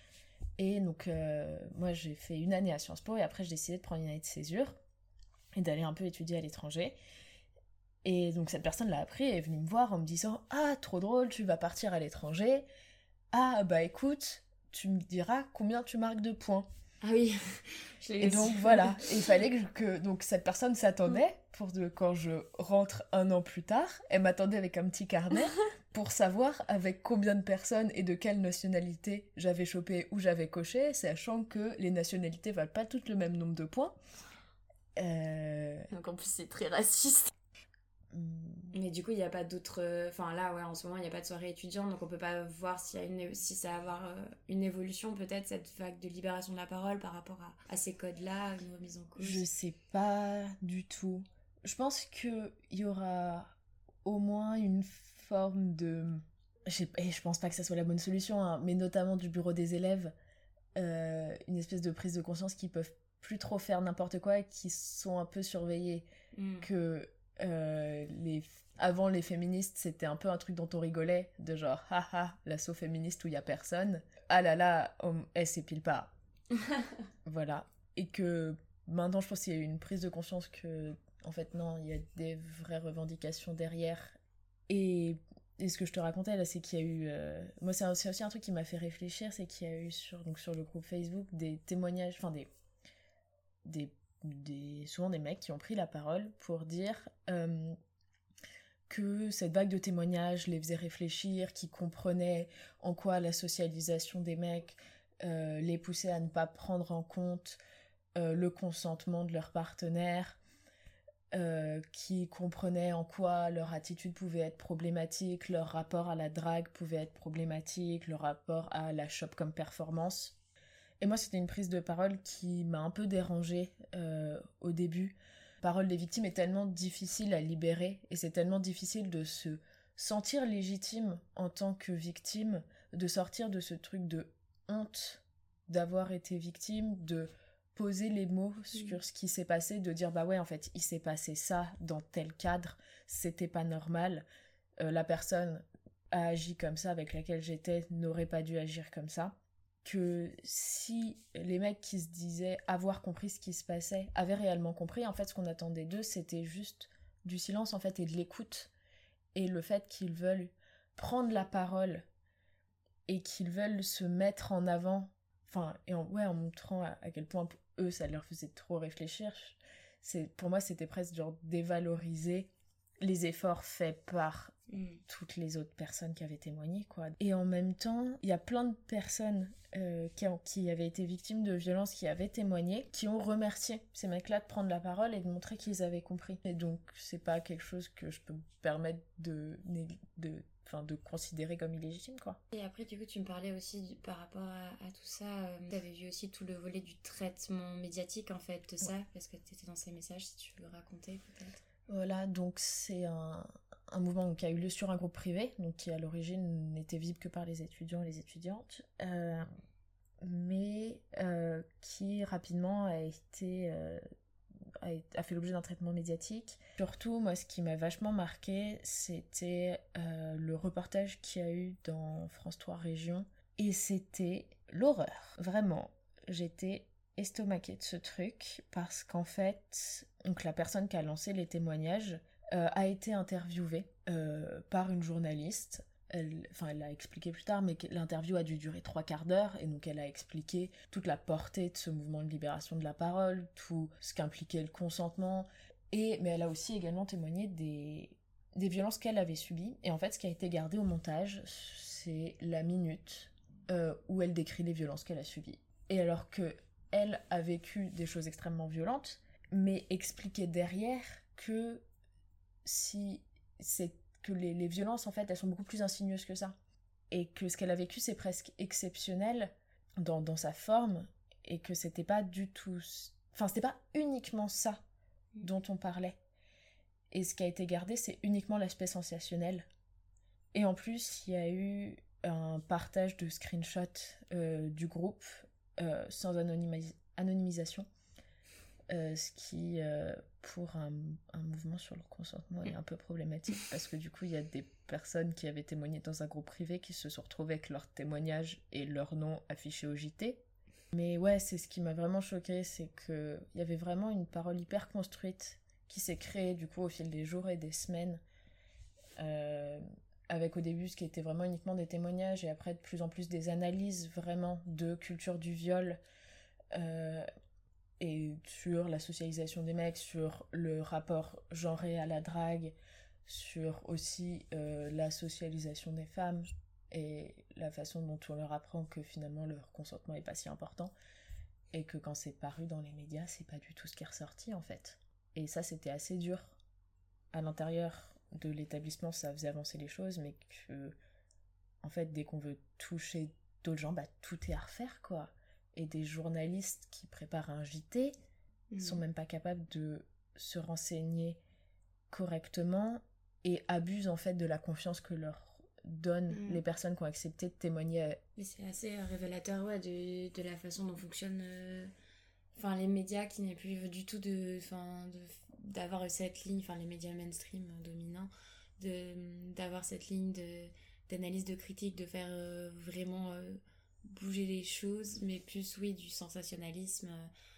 Et donc, euh, moi, j'ai fait une année à Sciences Po, et après, j'ai décidé de prendre une année de césure et d'aller un peu étudier à l'étranger. Et donc, cette personne l'a appris et est venue me voir en me disant « Ah, trop drôle, tu vas partir à l'étranger. Ah, bah écoute... tu me diras combien tu marques de points. » Ah oui, je l'ai Et aussi. donc voilà, et il fallait que, que donc cette personne s'attendait pour de, quand je rentre un an plus tard, elle m'attendait avec un petit carnet pour savoir avec combien de personnes et de quelle nationalité j'avais chopé ou j'avais coché, sachant que les nationalités valent pas toutes le même nombre de points. Euh... Donc en plus, c'est très raciste. hum, Mais du coup, il n'y a pas d'autres... Enfin là, ouais, en ce moment, il n'y a pas de soirée étudiante, donc on peut pas voir s'il y a une... si ça va avoir euh, une évolution, peut-être, cette vague de libération de la parole par rapport à, à ces codes-là, une remise en cause. Je sais pas du tout. Je pense qu'il y aura au moins une forme de... Je, sais- et je pense pas que ça soit la bonne solution, hein, mais notamment du bureau des élèves, euh, une espèce de prise de conscience qu'ils peuvent plus trop faire n'importe quoi et qui sont un peu surveillés. Mm. Que euh, les... avant les féministes, c'était un peu un truc dont on rigolait, de genre « haha, l'assaut féministe où il y a personne. Ah là là, on... elle s'épile pas. » Voilà. Et que maintenant, je pense qu'il y a eu une prise de conscience que, en fait, non, il y a des vraies revendications derrière. Et, et ce que je te racontais, là, c'est qu'il y a eu... euh, Moi, c'est un- c'est aussi un truc qui m'a fait réfléchir, c'est qu'il y a eu sur, donc, sur le groupe Facebook des témoignages, enfin, des, des, des... souvent des mecs qui ont pris la parole pour dire... euh, que cette vague de témoignages les faisait réfléchir, qui comprenaient en quoi la socialisation des mecs euh, les poussait à ne pas prendre en compte euh, le consentement de leur partenaire, euh, qui comprenaient en quoi leur attitude pouvait être problématique, leur rapport à la drague pouvait être problématique, leur rapport à la shop comme performance. Et moi, c'était une prise de parole qui m'a un peu dérangée euh, au début. La parole des victimes est tellement difficile à libérer et c'est tellement difficile de se sentir légitime en tant que victime, de sortir de ce truc de honte d'avoir été victime, de poser les mots sur ce qui s'est passé, de dire bah ouais en fait il s'est passé ça dans tel cadre, c'était pas normal, euh, la personne a agi comme ça avec laquelle j'étais n'aurait pas dû agir comme ça. Que si les mecs qui se disaient avoir compris ce qui se passait avaient réellement compris, en fait ce qu'on attendait d'eux c'était juste du silence en fait et de l'écoute, et le fait qu'ils veulent prendre la parole et qu'ils veulent se mettre en avant, enfin et en, ouais, en montrant à, à quel point eux ça leur faisait trop réfléchir, c'est, pour moi c'était presque genre dévaloriser les efforts faits par mm. toutes les autres personnes qui avaient témoigné, quoi. Et en même temps, il y a plein de personnes euh, qui, ont, qui avaient été victimes de violences, qui avaient témoigné, qui ont remercié ces mecs-là de prendre la parole et de montrer qu'ils avaient compris. Et donc, c'est pas quelque chose que je peux me permettre de, de enfin, de considérer comme illégitime, quoi. Et après, du coup, tu me parlais aussi du, par rapport à, à tout ça, euh, tu avais vu aussi tout le volet du traitement médiatique, en fait, de ça, ouais. Parce que tu étais dans ces messages, si tu veux le raconter, peut-être. Voilà, donc c'est un, un mouvement qui a eu lieu sur un groupe privé, donc qui à l'origine n'était visible que par les étudiants et les étudiantes, euh, mais euh, qui rapidement a été... Euh, a, a fait l'objet d'un traitement médiatique. Surtout, moi, ce qui m'a vachement marqué, c'était euh, le reportage qu'il y a eu dans France trois Région, et c'était l'horreur. Vraiment, j'étais estomaquée de ce truc, parce qu'en fait, donc la personne qui a lancé les témoignages euh, a été interviewée euh, par une journaliste. Elle, enfin, elle l'a expliqué plus tard, mais l'interview a dû durer trois quarts d'heure, et donc elle a expliqué toute la portée de ce mouvement de libération de la parole, tout ce qu'impliquait le consentement, et, mais elle a aussi également témoigné des, des violences qu'elle avait subies, et en fait ce qui a été gardé au montage, c'est la minute euh, où elle décrit les violences qu'elle a subies. Et alors que elle a vécu des choses extrêmement violentes, mais expliquait derrière que si c'est que les, les violences, en fait, elles sont beaucoup plus insidieuses que ça. Et que ce qu'elle a vécu, c'est presque exceptionnel dans, dans sa forme, et que c'était pas du tout... Enfin, c'était pas uniquement ça dont on parlait. Et ce qui a été gardé, c'est uniquement l'aspect sensationnel. Et en plus, il y a eu un partage de screenshots euh, du groupe, euh, sans anonymis- anonymisation. Euh, ce qui, euh, pour un, un mouvement sur le consentement, est un peu problématique, parce que du coup, il y a des personnes qui avaient témoigné dans un groupe privé qui se sont retrouvées avec leur témoignage et leur nom affiché au J T. Mais ouais, c'est ce qui m'a vraiment choquée, c'est qu'il y avait vraiment une parole hyper construite qui s'est créée du coup au fil des jours et des semaines, euh, avec au début ce qui était vraiment uniquement des témoignages, et après de plus en plus des analyses vraiment de culture du viol, euh, et sur la socialisation des mecs, sur le rapport genré à la drague, sur aussi euh, la socialisation des femmes et la façon dont on leur apprend que finalement leur consentement est pas si important, et que quand c'est paru dans les médias, c'est pas du tout ce qui est ressorti en fait. Et ça, c'était assez dur. À l'intérieur de l'établissement, ça faisait avancer les choses, mais que en fait, dès qu'on veut toucher d'autres gens, bah tout est à refaire, quoi. Et des journalistes qui préparent un J T mmh. sont même pas capables de se renseigner correctement, et abusent en fait de la confiance que leur donnent mmh. les personnes qui ont accepté de témoigner. Mais c'est assez révélateur, ouais, de, de la façon dont fonctionnent euh, enfin, les médias, qui n'est plus du tout de, enfin, de, d'avoir cette ligne, enfin les médias mainstream euh, dominants, de, d'avoir cette ligne de, d'analyse, de critique, de faire euh, vraiment... Euh, bouger les choses, mais plus oui du sensationnalisme,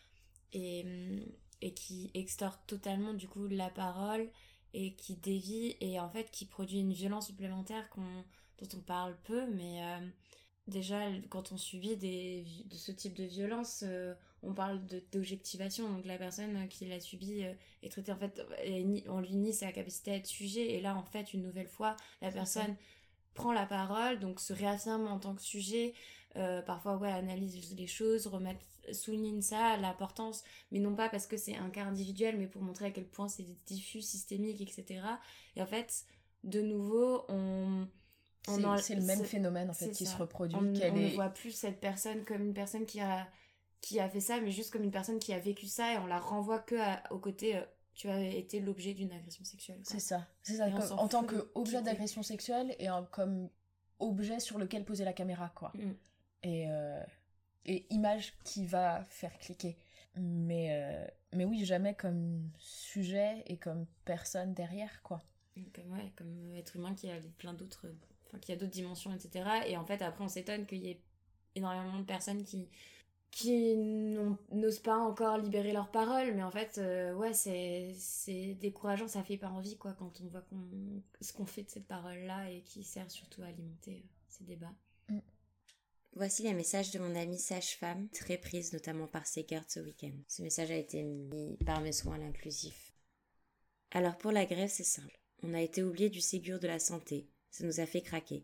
et, et qui extorque totalement du coup la parole, et qui dévie, et en fait qui produit une violence supplémentaire qu'on, dont on parle peu, mais euh, déjà quand on subit des, de ce type de violence, euh, on parle de, d'objectivation, donc la personne qui l'a subi euh, est traitée en fait, on lui nie sa capacité à être sujet, et là en fait une nouvelle fois la personne prend la parole, donc se réaffirme en tant que sujet, euh, parfois ouais analyse les choses, remettre, souligne ça, l'importance, mais non pas parce que c'est un cas individuel, mais pour montrer à quel point c'est diffus, systémique, et cetera. Et en fait, de nouveau, on... on c'est, en, c'est le même c'est, phénomène en fait qui ça. se reproduit. On, qu'elle on est... ne voit plus cette personne comme une personne qui a, qui a fait ça, mais juste comme une personne qui a vécu ça, et on la renvoie que à, au côté... Euh, tu as été l'objet d'une agression sexuelle, quoi. C'est ça, c'est ça, comme, en tant qu'objet d'agression sexuelle, et en, comme objet sur lequel poser la caméra, quoi. Mm. Et, euh, et image qui va faire cliquer. Mais, euh, mais oui, jamais comme sujet et comme personne derrière, quoi. Comme, ouais, comme être humain qui a plein d'autres... Enfin, qui a d'autres dimensions, et cetera. Et en fait, après, on s'étonne qu'il y ait énormément de personnes qui... qui n'osent pas encore libérer leurs paroles, mais en fait euh, ouais c'est c'est décourageant, ça fait pas envie, quoi, quand on voit qu'on, ce qu'on fait de cette parole là, et qui sert surtout à alimenter euh, ces débats. mm. Voici les messages de mon amie sage-femme, très prise notamment par Segert ce week-end. Ce message a été mis par mes soins à l'inclusif. Alors pour la grève, c'est simple, on a été oublié du Ségur de la santé, ça nous a fait craquer.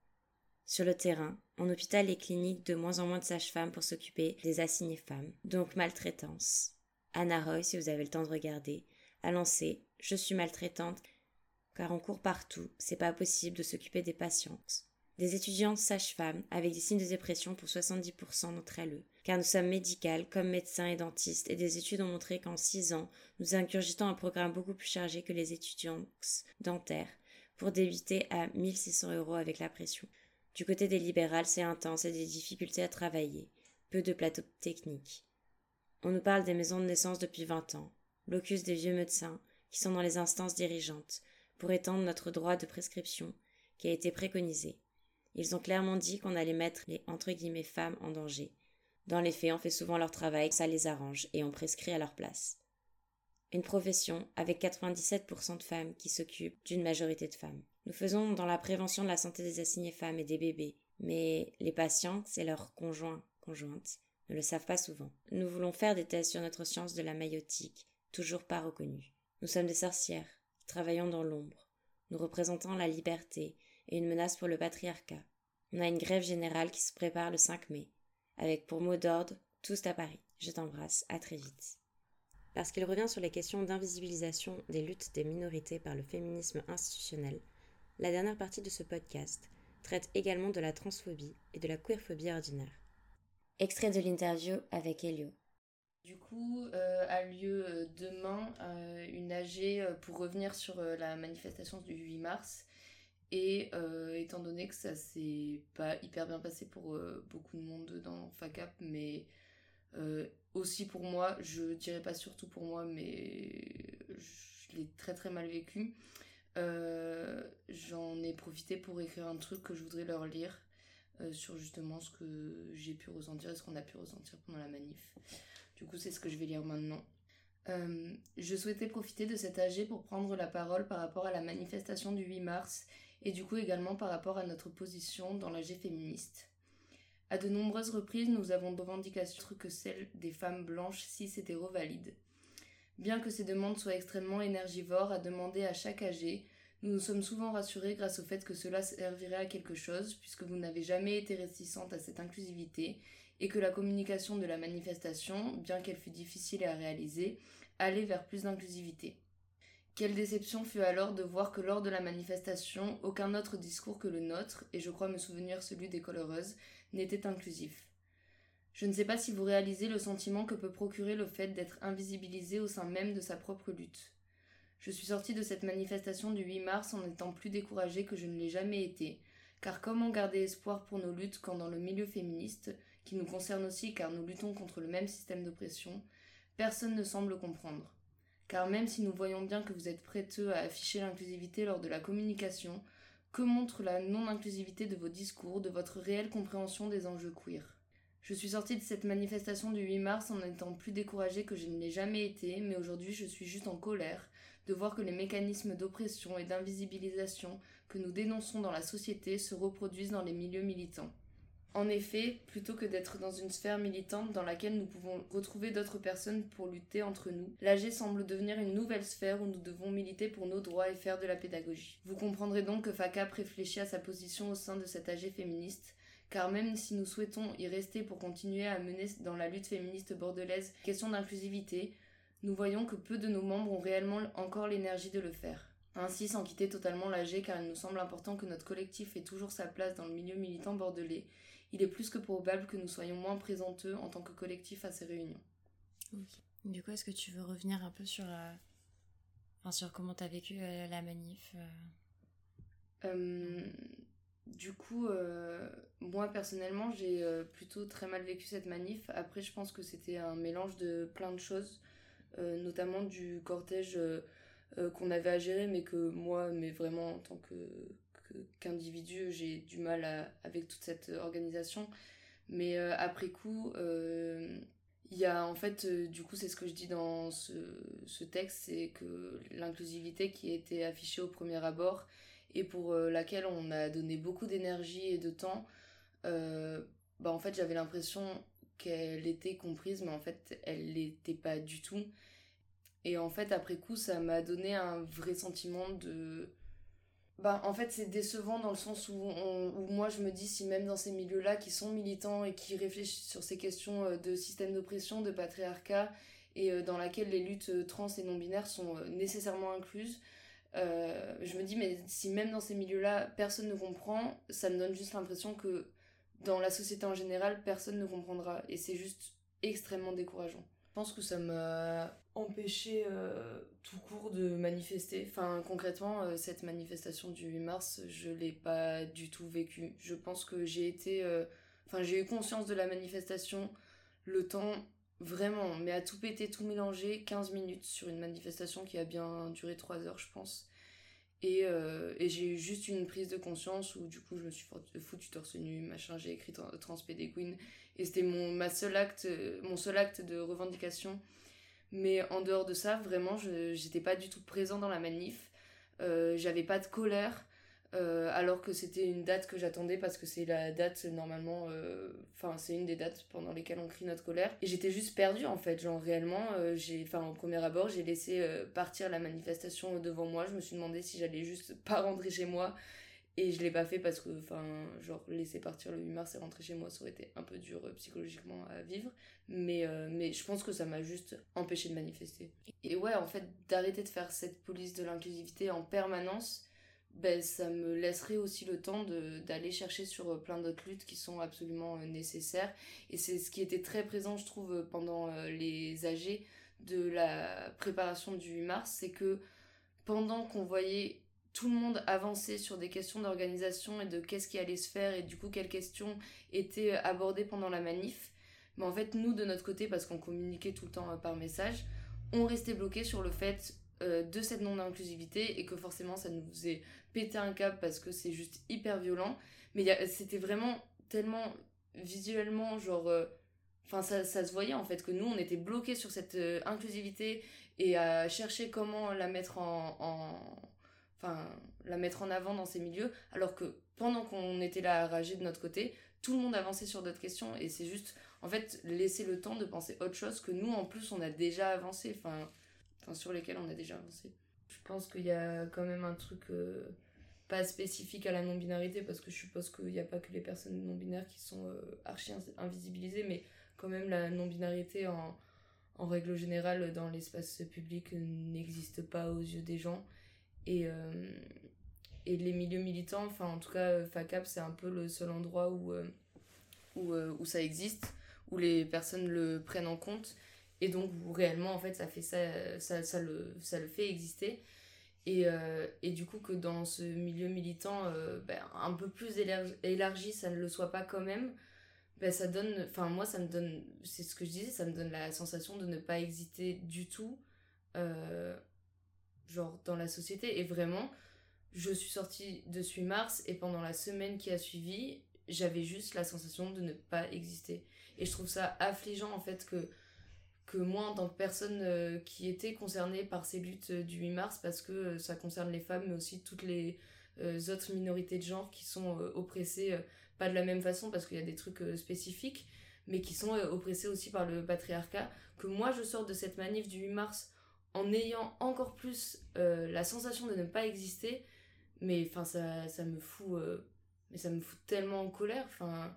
Sur le terrain, en hôpital et clinique, de moins en moins de sages-femmes pour s'occuper des assignées femmes. Donc maltraitance. Anna Roy, si vous avez le temps de regarder, a lancé « Je suis maltraitante ». car on court partout, c'est pas possible de s'occuper des patientes. Des étudiantes sages-femmes avec des signes de dépression pour soixante-dix pour cent d'entre elles, car nous sommes médicales comme médecins et dentistes et des études ont montré qu'en six ans, nous ingurgitons un programme beaucoup plus chargé que les étudiantes dentaires pour débiter à mille six cents euros avec la pression. Du côté des libérales, c'est intense et des difficultés à travailler, peu de plateaux techniques. On nous parle des maisons de naissance depuis vingt ans, locus des vieux médecins qui sont dans les instances dirigeantes pour étendre notre droit de prescription qui a été préconisé. Ils ont clairement dit qu'on allait mettre les entre guillemets femmes en danger. Dans les faits, on fait souvent leur travail, ça les arrange, et on prescrit à leur place. Une profession avec quatre-vingt-dix-sept pour cent de femmes qui s'occupent d'une majorité de femmes. Nous faisons dans la prévention de la santé des assignées femmes et des bébés, mais les patientes et leurs conjoints, conjointes, ne le savent pas souvent. Nous voulons faire des tests sur notre science de la maïotique, toujours pas reconnue. Nous sommes des sorcières, qui travaillons dans l'ombre. Nous représentons la liberté et une menace pour le patriarcat. On a une grève générale qui se prépare le cinq mai, avec pour mot d'ordre « Tous à Paris ». Je t'embrasse, à très vite. Parce qu'il revient sur les questions d'invisibilisation des luttes des minorités par le féminisme institutionnel, la dernière partie de ce podcast traite également de la transphobie et de la queerphobie ordinaire. Extrait de l'interview avec Elio. Du coup, euh, a lieu euh, demain euh, une A G euh, pour revenir sur euh, la manifestation du huit mars. Et euh, étant donné que ça s'est pas hyper bien passé pour euh, beaucoup de monde dans FACAP, mais euh, aussi pour moi, je dirais pas surtout pour moi, mais je l'ai très très mal vécu. Euh, j'en ai profité pour écrire un truc que je voudrais leur lire euh, sur justement ce que j'ai pu ressentir et ce qu'on a pu ressentir pendant la manif. Du coup, c'est ce que je vais lire maintenant. Euh, je souhaitais profiter de cette A G pour prendre la parole par rapport à la manifestation du huit mars et du coup également par rapport à notre position dans l'A G féministe. À de nombreuses reprises, nous avons des revendications que celles des femmes blanches cis hétéro valides. Bien que ces demandes soient extrêmement énergivores à demander à chaque A G, nous nous sommes souvent rassurés grâce au fait que cela servirait à quelque chose, puisque vous n'avez jamais été réticente à cette inclusivité, et que la communication de la manifestation, bien qu'elle fût difficile à réaliser, allait vers plus d'inclusivité. Quelle déception fut alors de voir que lors de la manifestation, aucun autre discours que le nôtre, et je crois me souvenir celui des coloreuses, n'était inclusif. Je ne sais pas si vous réalisez le sentiment que peut procurer le fait d'être invisibilisé au sein même de sa propre lutte. Je suis sortie de cette manifestation du huit mars en étant plus découragée que je ne l'ai jamais été, car comment garder espoir pour nos luttes quand dans le milieu féministe, qui nous concerne aussi car nous luttons contre le même système d'oppression, personne ne semble comprendre. Car même si nous voyons bien que vous êtes prêteux à afficher l'inclusivité lors de la communication, que montre la non-inclusivité de vos discours, de votre réelle compréhension des enjeux queer ? Je suis sortie de cette manifestation du huit mars en étant plus découragée que je ne l'ai jamais été, mais aujourd'hui je suis juste en colère de voir que les mécanismes d'oppression et d'invisibilisation que nous dénonçons dans la société se reproduisent dans les milieux militants. En effet, plutôt que d'être dans une sphère militante dans laquelle nous pouvons retrouver d'autres personnes pour lutter entre nous, l'A G semble devenir une nouvelle sphère où nous devons militer pour nos droits et faire de la pédagogie. Vous comprendrez donc que FACAP réfléchit à sa position au sein de cette A G féministe, car même si nous souhaitons y rester pour continuer à mener dans la lutte féministe bordelaise question d'inclusivité, nous voyons que peu de nos membres ont réellement encore l'énergie de le faire. Ainsi, sans quitter totalement l'A G, car il nous semble important que notre collectif ait toujours sa place dans le milieu militant bordelais, il est plus que probable que nous soyons moins présenteux en tant que collectif à ces réunions. Okay. Du coup, est-ce que tu veux revenir un peu sur, euh, enfin, sur comment tu as vécu euh, la manif euh... Euh, Du coup, euh, moi personnellement, j'ai euh, plutôt très mal vécu cette manif. Après, je pense que c'était un mélange de plein de choses, euh, notamment du cortège euh, euh, qu'on avait à gérer, mais que moi, mais vraiment en tant que qu'individu, j'ai du mal à, avec toute cette organisation. Mais euh, après coup, il euh, y a en fait, euh, du coup, c'est ce que je dis dans ce, ce texte, c'est que l'inclusivité qui a été affichée au premier abord et pour euh, laquelle on a donné beaucoup d'énergie et de temps, euh, bah en fait, j'avais l'impression qu'elle était comprise, mais en fait, elle l'était pas du tout. Et en fait, après coup, ça m'a donné un vrai sentiment de... Bah, en fait, c'est décevant dans le sens où, on, où moi, je me dis, si même dans ces milieux-là qui sont militants et qui réfléchissent sur ces questions de système d'oppression, de patriarcat, et dans laquelle les luttes trans et non-binaires sont nécessairement incluses, euh, je me dis, mais si même dans ces milieux-là, personne ne comprend, ça me donne juste l'impression que dans la société en général, personne ne comprendra. Et c'est juste extrêmement décourageant. Je pense que ça m'a empêché euh, tout court de manifester. Enfin, concrètement, euh, cette manifestation du huit mars, je l'ai pas du tout vécue. Je pense que j'ai été... Euh, enfin, j'ai eu conscience de la manifestation, le temps, vraiment, mais à tout péter, tout mélanger, quinze minutes sur une manifestation qui a bien duré trois heures, je pense. Et, euh, et j'ai eu juste une prise de conscience où du coup je me suis foutu torse nu, machin, j'ai écrit Transpédé-Queen et c'était mon, ma seul acte, mon seul acte de revendication. Mais en dehors de ça, vraiment, je, j'étais pas du tout présent dans la manif, euh, j'avais pas de colère, euh, alors que c'était une date que j'attendais parce que c'est la date normalement, enfin euh, c'est une des dates pendant lesquelles on crie notre colère. Et j'étais juste perdue en fait, genre réellement, euh, j'ai, enfin au premier abord, j'ai laissé euh, partir la manifestation devant moi, je me suis demandé si j'allais juste pas rentrer chez moi. Et je l'ai pas fait parce que, enfin, genre, laisser partir le huit mars et rentrer chez moi, ça aurait été un peu dur euh, psychologiquement à vivre. Mais, euh, mais je pense que ça m'a juste empêché de manifester. Et ouais, en fait, d'arrêter de faire cette police de l'inclusivité en permanence, ben, ça me laisserait aussi le temps de, d'aller chercher sur plein d'autres luttes qui sont absolument euh, nécessaires. Et c'est ce qui était très présent, je trouve, pendant euh, les A G de la préparation du huit mars, c'est que pendant qu'on voyait tout le monde avançait sur des questions d'organisation et de qu'est-ce qui allait se faire et du coup quelles questions étaient abordées pendant la manif. Mais en fait, nous, de notre côté, parce qu'on communiquait tout le temps par message, on restait bloqués sur le fait euh, de cette non-inclusivité et que forcément, ça nous faisait péter un câble parce que c'est juste hyper violent. Mais y a, c'était vraiment tellement visuellement, genre... Enfin, euh, ça, ça se voyait en fait que nous, on était bloqués sur cette euh, inclusivité et à chercher comment la mettre en... en Enfin, la mettre en avant dans ces milieux, alors que pendant qu'on était là à rager de notre côté, tout le monde avançait sur d'autres questions, et c'est juste, en fait, laisser le temps de penser autre chose que nous, en plus, on a déjà avancé, enfin, enfin sur lesquels on a déjà avancé. Je pense qu'il y a quand même un truc euh, pas spécifique à la non-binarité, parce que je suppose qu'il n'y a pas que les personnes non-binaires qui sont euh, archi invisibilisées, mais quand même la non-binarité en, en règle générale dans l'espace public n'existe pas aux yeux des gens. Et, euh, et les milieux militants, enfin en tout cas FACAP, c'est un peu le seul endroit où, euh, où, euh, où ça existe, où les personnes le prennent en compte, et donc où réellement en fait ça fait ça, ça, ça, le, ça le fait exister. Et, euh, et du coup que dans ce milieu militant euh, ben, un peu plus élargi, élargi, ça ne le soit pas quand même, ben, ça donne, enfin moi ça me donne, c'est ce que je disais, ça me donne la sensation de ne pas exister du tout, euh, genre dans la société. Et vraiment, je suis sortie de ce huit mars et pendant la semaine qui a suivi, j'avais juste la sensation de ne pas exister. Et je trouve ça affligeant en fait que, que moi en tant que personne euh, qui était concernée par ces luttes euh, du huit mars, parce que euh, ça concerne les femmes mais aussi toutes les euh, autres minorités de genre qui sont euh, oppressées, euh, pas de la même façon parce qu'il y a des trucs euh, spécifiques, mais qui sont euh, oppressées aussi par le patriarcat, que moi je sors de cette manif du huit mars en ayant encore plus euh, la sensation de ne pas exister, mais enfin ça, ça me fout euh, mais ça me fout tellement en colère, enfin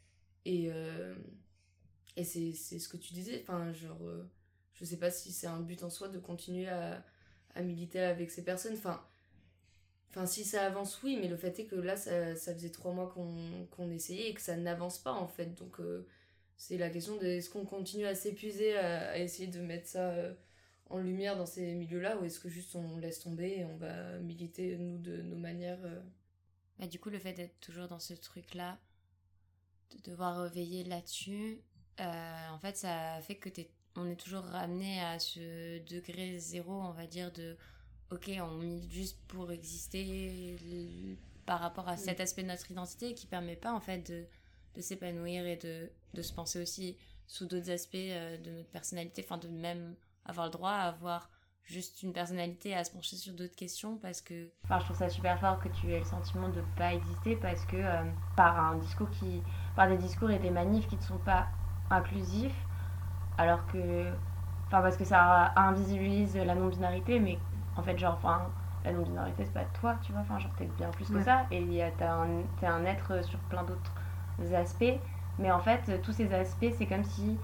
et euh, et c'est c'est ce que tu disais, enfin genre euh, je sais pas si c'est un but en soi de continuer à à militer avec ces personnes, enfin enfin si ça avance oui, mais le fait est que là ça ça faisait trois mois qu'on qu'on essayait et que ça n'avance pas en fait, donc euh, c'est la question de est-ce qu'on continue à s'épuiser à, à essayer de mettre ça euh, en lumière dans ces milieux-là, ou est-ce que juste on laisse tomber et on va militer, nous, de nos manières euh... Bah, du coup, le fait d'être toujours dans ce truc-là, de devoir veiller là-dessus, euh, en fait, ça fait que t'es, on est toujours ramené à ce degré zéro, on va dire, de ok, on milite juste pour exister par rapport à cet aspect de notre identité qui permet pas, en fait, de, de s'épanouir et de, de se penser aussi sous d'autres aspects euh, de notre personnalité, enfin, de même avoir le droit à avoir juste une personnalité, à se pencher sur d'autres questions, parce que enfin, je trouve ça super fort que tu aies le sentiment de pas exister, parce que euh, par un discours qui par des discours et des manifs qui ne sont pas inclusifs, alors que enfin parce que ça invisibilise la non-binarité, mais en fait genre enfin la non-binarité c'est pas toi, tu vois, enfin genre t'es bien plus que ouais. ça, et y a, t'as un, t'es un être sur plein d'autres aspects, mais en fait tous ces aspects c'est comme si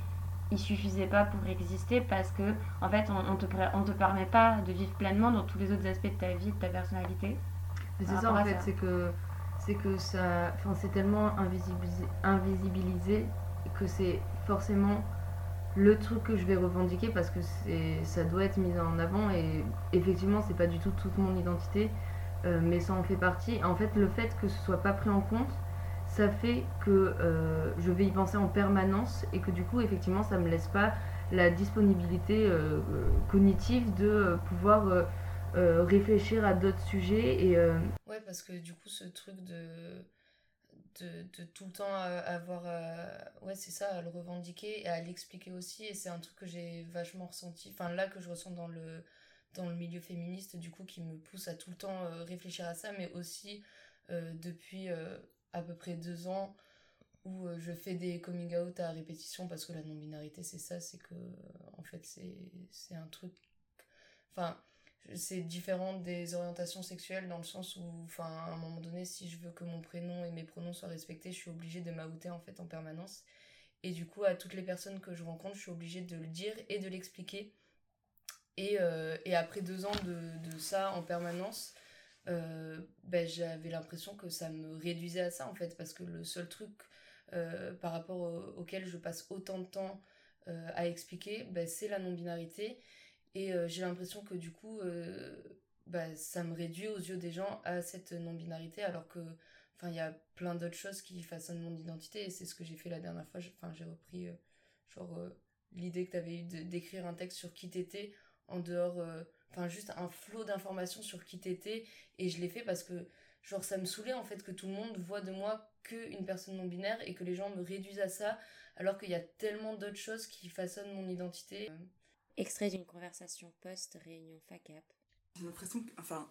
il suffisait pas pour exister parce que en fait on, on te on te permet pas de vivre pleinement dans tous les autres aspects de ta vie, de ta personnalité. Mais c'est ça en fait, c'est que c'est que ça, enfin c'est tellement invisibilisé, invisibilisé que c'est forcément le truc que je vais revendiquer parce que c'est ça doit être mis en avant et effectivement c'est pas du tout toute mon identité, euh, mais ça en fait partie. En fait le fait que ce soit pas pris en compte, ça fait que euh, je vais y penser en permanence et que du coup effectivement ça me laisse pas la disponibilité euh, cognitive de euh, pouvoir euh, euh, réfléchir à d'autres sujets et euh... ouais parce que du coup ce truc de de, de tout le temps avoir euh, ouais c'est ça, à le revendiquer et à l'expliquer aussi, et c'est un truc que j'ai vachement ressenti, enfin là que je ressens dans le dans le milieu féministe du coup, qui me pousse à tout le temps euh, réfléchir à ça, mais aussi euh, depuis euh, à peu près deux ans où euh, je fais des coming out à répétition parce que la non-binarité c'est ça, c'est que en fait c'est c'est un truc, enfin c'est différent des orientations sexuelles dans le sens où, enfin, à un moment donné, si je veux que mon prénom et mes pronoms soient respectés, je suis obligée de m'outer en fait en permanence. Et du coup, à toutes les personnes que je rencontre, je suis obligée de le dire et de l'expliquer. Et, euh, et après deux ans de, de ça en permanence, euh, ben, j'avais l'impression que ça me réduisait à ça en fait, parce que le seul truc euh, par rapport au, auquel je passe autant de temps euh, à expliquer, ben, c'est la non-binarité. Et euh, j'ai l'impression que du coup, euh, bah, ça me réduit aux yeux des gens à cette non-binarité, alors que, enfin, il y a plein d'autres choses qui façonnent mon identité, et c'est ce que j'ai fait la dernière fois. Enfin, j'ai repris, euh, genre, euh, l'idée que tu avais eue de, d'écrire un texte sur qui t'étais, en dehors, enfin, euh, juste un flot d'informations sur qui t'étais, et je l'ai fait parce que, genre, ça me saoulait, en fait, que tout le monde voit de moi qu'une personne non-binaire, et que les gens me réduisent à ça, alors qu'il y a tellement d'autres choses qui façonnent mon identité. Extrait d'une conversation post-réunion FACAP. J'ai l'impression que, enfin,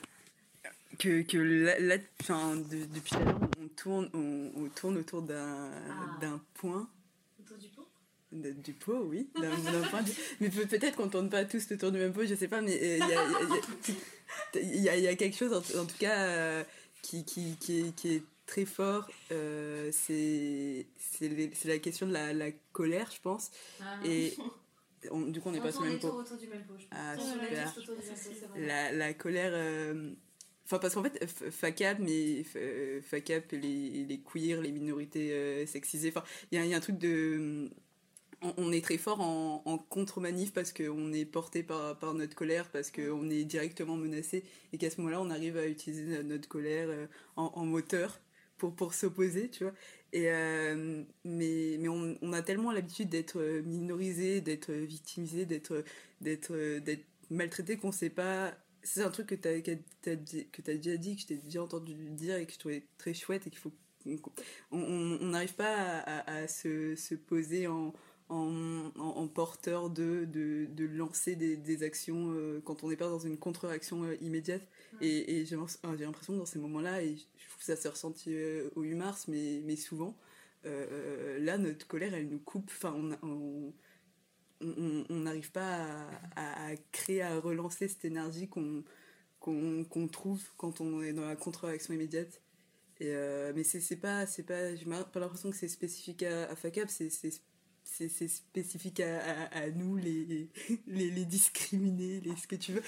que, que là, là enfin, de, depuis tout à l'heure, on tourne, on, on tourne autour d'un, ah. d'un point. Autour du pot de, Du pot, oui. D'un, d'un point de, mais peut-être qu'on ne tourne pas tous autour du même pot, je sais pas, mais il euh, y, y, y, y a quelque chose, en, en tout cas, euh, qui, qui, qui, est, qui est très fort. Euh, c'est, c'est, les, c'est la question de la, la colère, je pense. Ah. Et... On, du coup on n'est pas sur le même pot. Autour du même pot, je pense. Ah super. La, la colère, enfin euh... parce qu'en fait FACAP, mais FACAP, les, les queers, les minorités euh, sexisées, enfin il y, y a un truc de, on, on est très fort en, en contre-manif parce qu'on est porté par, par notre colère, parce qu'on est directement menacé, et qu'à ce moment-là on arrive à utiliser notre colère euh, en, en moteur pour, pour s'opposer, tu vois. Et euh, mais mais on, on a tellement l'habitude d'être minorisé, d'être victimisé, d'être d'être d'être maltraité qu'on sait pas. C'est un truc que t'as que t'as que t'as déjà dit, que je t'ai déjà entendu dire et que je trouvais très chouette, et qu'il faut on n'arrive pas à, à, à se, se poser en en, en, en porteur de, de, de lancer des, des actions euh, quand on n'est pas dans une contre-réaction euh, immédiate. Ouais. Et, et j'ai, j'ai l'impression que dans ces moments-là, et je trouve que ça s'est ressenti euh, au huit mars, mais, mais souvent, euh, là, notre colère, elle nous coupe. Enfin, on n'arrive pas à, à, à créer, à relancer cette énergie qu'on, qu'on, qu'on trouve quand on est dans la contre-réaction immédiate. Et euh, mais c'est, c'est pas, c'est pas, j'ai pas l'impression que c'est spécifique à, à FACAP, c'est, c'est C'est, c'est spécifique à, à, à nous, les, les, les discriminés, les, ce que tu veux,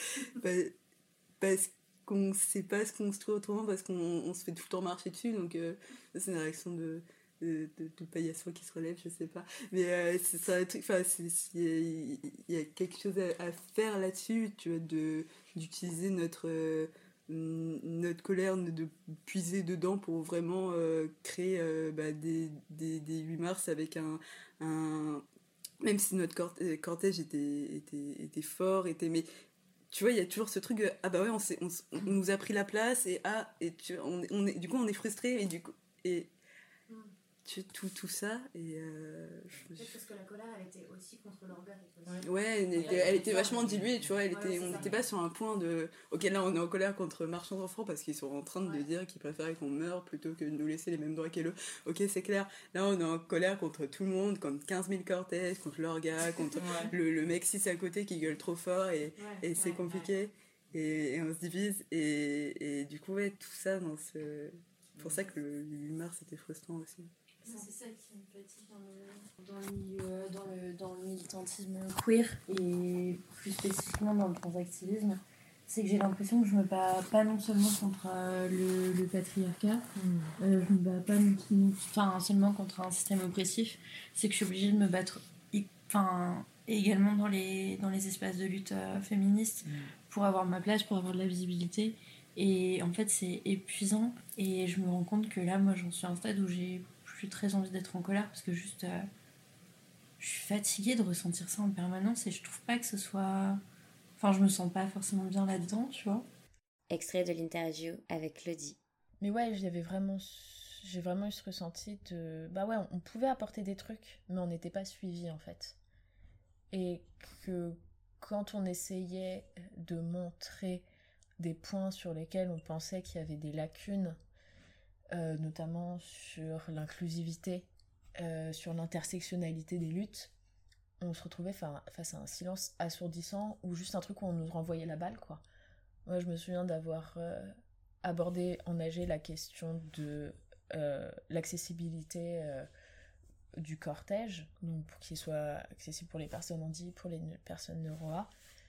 parce qu'on ne sait pas se construire autrement, parce qu'on on se fait tout le temps marcher dessus, donc euh, c'est une réaction de, de, de, de paillasson qui se relève, je sais pas, mais euh, c'est, c'est un truc, enfin, il y, y a quelque chose à, à faire là-dessus, tu vois, de, d'utiliser notre... Euh, notre colère, de puiser dedans pour vraiment euh, créer euh, bah, des, des, des huit mars avec un, un... Même si notre cortège était, était, était fort, était... mais tu vois, il y a toujours ce truc de, ah bah ouais, on, on, on nous a pris la place, et, ah, et tu, on, on est, du coup on est frustré, et du coup... Et, mm. tu, tout, tout ça, et... Euh, Peut-être je... parce que la colère, elle était aussi contre l'orgueil. Ouais, elle était, elle était vachement diluée, tu vois, elle était, ouais, on n'était pas sur un point de... Ok, là, on est en colère contre Marchands d'enfants parce qu'ils sont en train de ouais. dire qu'ils préféraient qu'on meure plutôt que de nous laisser les mêmes droits qu'eux. Ok, c'est clair. Là, on est en colère contre tout le monde, contre quinze mille cortèges, contre leur gars, contre ouais. le, le mec cis à côté qui gueule trop fort, et, ouais, et c'est ouais, compliqué. Ouais. Et, et on se divise, et, et du coup, ouais, tout ça dans ce... C'est pour ça que le huit mars, c'était frustrant aussi. C'est ça qui me fatigue dans le, dans le milieu, dans le, dans le militantisme queer et plus spécifiquement dans le transactivisme. C'est que j'ai l'impression que je me bats pas non seulement contre euh, le, le patriarcat, mmh. euh, je me bats pas non, enfin, seulement contre un système oppressif, c'est que je suis obligée de me battre enfin, également dans les, dans les espaces de lutte euh, féministes mmh. pour avoir ma place, pour avoir de la visibilité. Et en fait, c'est épuisant et je me rends compte que là, moi, j'en suis à un stade où j'ai plus très envie d'être en colère parce que juste, euh, je suis fatiguée de ressentir ça en permanence et je trouve pas que ce soit... Enfin, je me sens pas forcément bien là-dedans, tu vois. Extrait de l'interview avec Claudie. Mais ouais, j'avais vraiment, j'ai vraiment eu ce ressenti de... Bah ouais, on pouvait apporter des trucs, mais on n'était pas suivis, en fait. Et que quand on essayait de montrer des points sur lesquels on pensait qu'il y avait des lacunes, euh, notamment sur l'inclusivité, euh, sur l'intersectionnalité des luttes, on se retrouvait face à un silence assourdissant ou juste un truc où on nous renvoyait la balle, quoi. Moi, je me souviens d'avoir euh, abordé en A G la question de euh, l'accessibilité euh, du cortège, donc pour qu'il soit accessible pour les personnes handies, pour les ne- personnes neuro-A.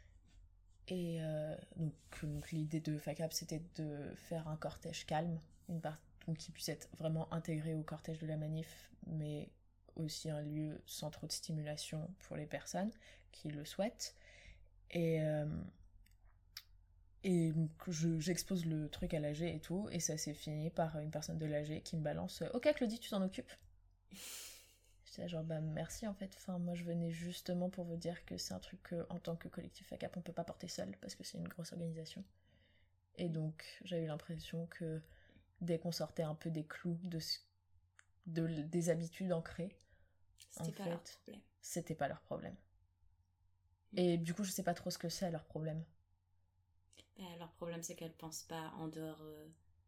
Et euh, donc, donc l'idée de FACAP, c'était de faire un cortège calme, une part, donc qui puisse être vraiment intégré au cortège de la manif, mais aussi un lieu sans trop de stimulation pour les personnes qui le souhaitent. Et, euh, et donc je, j'expose le truc à l'A G et tout, et ça s'est fini par une personne de l'A G qui me balance « Ok Claudie, tu t'en occupes ?» J'étais genre « Bah merci en fait, enfin, moi je venais justement pour vous dire que c'est un truc qu'en tant que collectif FACAP on peut pas porter seul, parce que c'est une grosse organisation. » Et donc j'ai eu l'impression que dès qu'on sortait un peu des clous de ce De, des habitudes ancrées, c'était en pas fait, leur problème. C'était pas leur problème. Et du coup, je sais pas trop ce que c'est leur problème. Ben, leur problème, c'est qu'elles pensent pas en dehors, euh,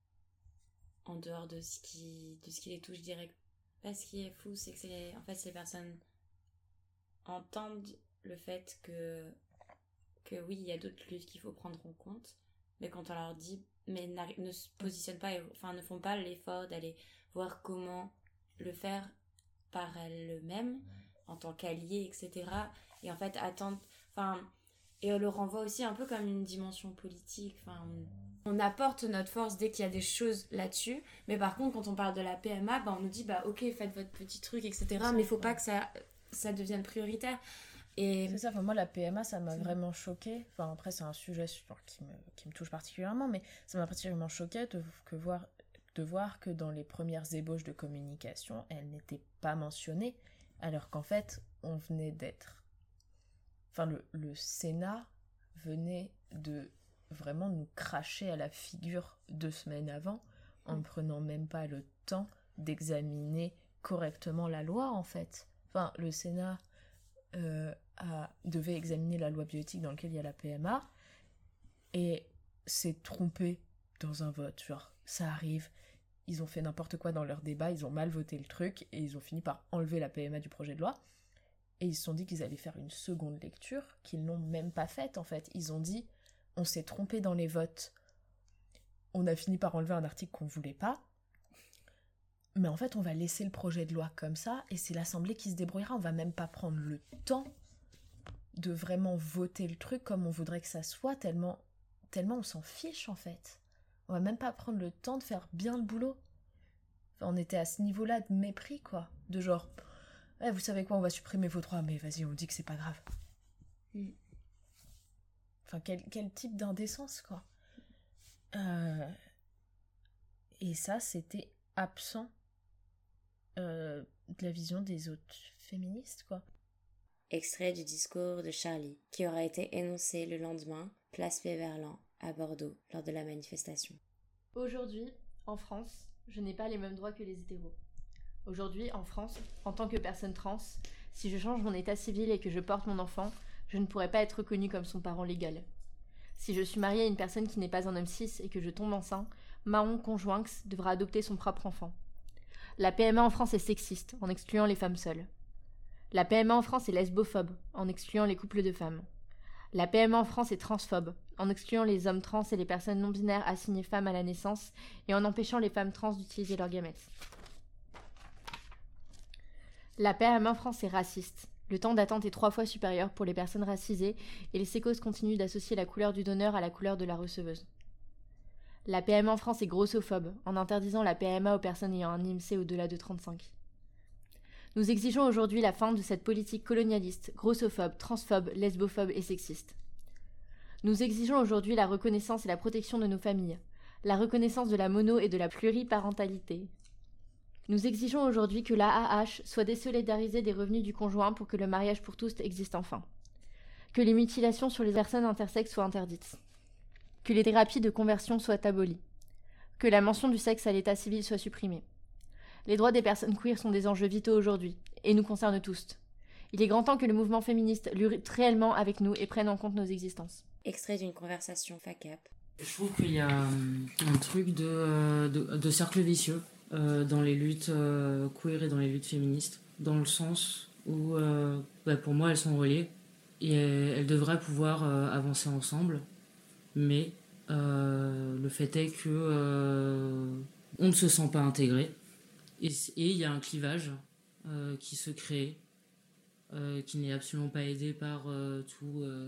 en dehors de ce qui, de ce qui les touche direct. Pas ce qui est fou, c'est que c'est les, en fait, ces personnes entendent le fait que, que oui, il y a d'autres luttes qu'il faut prendre en compte, mais quand on leur dit, mais ne se positionnent pas, enfin, ne font pas l'effort d'aller voir comment le faire par elles-mêmes en tant qu'alliés, et cetera. Et en fait, attendre, enfin, et on le renvoie aussi un peu comme une dimension politique. Enfin, on apporte notre force dès qu'il y a des choses là-dessus, mais par contre, quand on parle de la P M A, bah, on nous dit, bah ok, faites votre petit truc, et cetera. Mais il faut pas que ça, ça devienne prioritaire. Et... C'est ça, enfin, moi la P M A ça m'a vraiment choquée, enfin après c'est un sujet sur, qui, me, qui me touche particulièrement, mais ça m'a particulièrement choquée de, que voir, de voir que dans les premières ébauches de communication, elle n'était pas mentionnée, alors qu'en fait on venait d'être, enfin le, le Sénat venait de vraiment nous cracher à la figure deux semaines avant, en ne prenant même pas le temps d'examiner correctement la loi en fait. Enfin le Sénat Euh, a, devait examiner la loi bioéthique dans laquelle il y a la P M A et s'est trompé dans un vote, genre ça arrive, ils ont fait n'importe quoi dans leur débat, ils ont mal voté le truc et ils ont fini par enlever la P M A du projet de loi et ils se sont dit qu'ils allaient faire une seconde lecture qu'ils n'ont même pas faite en fait. Ils ont dit on s'est trompé dans les votes, on a fini par enlever un article qu'on voulait pas, mais en fait on va laisser le projet de loi comme ça et c'est l'Assemblée qui se débrouillera, on va même pas prendre le temps de vraiment voter le truc comme on voudrait que ça soit, tellement, tellement on s'en fiche en fait. On va même pas prendre le temps de faire bien le boulot. Enfin, on était à ce niveau-là de mépris quoi, de genre eh, vous savez quoi, on va supprimer vos droits, mais vas-y on dit que c'est pas grave. Mm. Enfin quel, quel type d'indécence quoi. Euh... Et ça c'était absent Euh, de la vision des autres féministes, quoi. Extrait du discours de Charlie, qui aura été énoncé le lendemain, place Péverlan, à Bordeaux, lors de la manifestation. Aujourd'hui, en France, je n'ai pas les mêmes droits que les hétéros. Aujourd'hui, en France, en tant que personne trans, si je change mon état civil et que je porte mon enfant, je ne pourrai pas être reconnue comme son parent légal. Si je suis mariée à une personne qui n'est pas un homme cis et que je tombe enceinte, Mahon Conjoinx devra adopter son propre enfant. La P M A en France est sexiste, en excluant les femmes seules. La P M A en France est lesbophobe, en excluant les couples de femmes. La P M A en France est transphobe, en excluant les hommes trans et les personnes non-binaires assignées femmes à la naissance et en empêchant les femmes trans d'utiliser leurs gamètes. La P M en France est raciste. Le temps d'attente est trois fois supérieur pour les personnes racisées et les sécos continuent d'associer la couleur du donneur à la couleur de la receveuse. La P M en France est grossophobe, en interdisant la P M A aux personnes ayant un I M C au-delà de trente-cinq. Nous exigeons aujourd'hui la fin de cette politique colonialiste, grossophobe, transphobe, lesbophobe et sexiste. Nous exigeons aujourd'hui la reconnaissance et la protection de nos familles, la reconnaissance de la mono- et de la pluriparentalité. Nous exigeons aujourd'hui que l'A A H soit désolidarisée des revenus du conjoint pour que le mariage pour tous existe enfin. Que les mutilations sur les personnes intersexes soient interdites. Que les thérapies de conversion soient abolies. Que la mention du sexe à l'état civil soit supprimée. Les droits des personnes queer sont des enjeux vitaux aujourd'hui, et nous concernent tous. Il est grand temps que le mouvement féministe lutte réellement avec nous et prenne en compte nos existences. Extrait d'une conversation FACAP. Je trouve qu'il y a un truc de, de, de cercle vicieux euh, dans les luttes euh, queer et dans les luttes féministes, dans le sens où, euh, bah pour moi, elles sont reliées et elles, elles devraient pouvoir euh, avancer ensemble, mais euh, le fait est que euh, on ne se sent pas intégré et il y a un clivage euh, qui se crée, euh, qui n'est absolument pas aidé par euh, tout... Euh,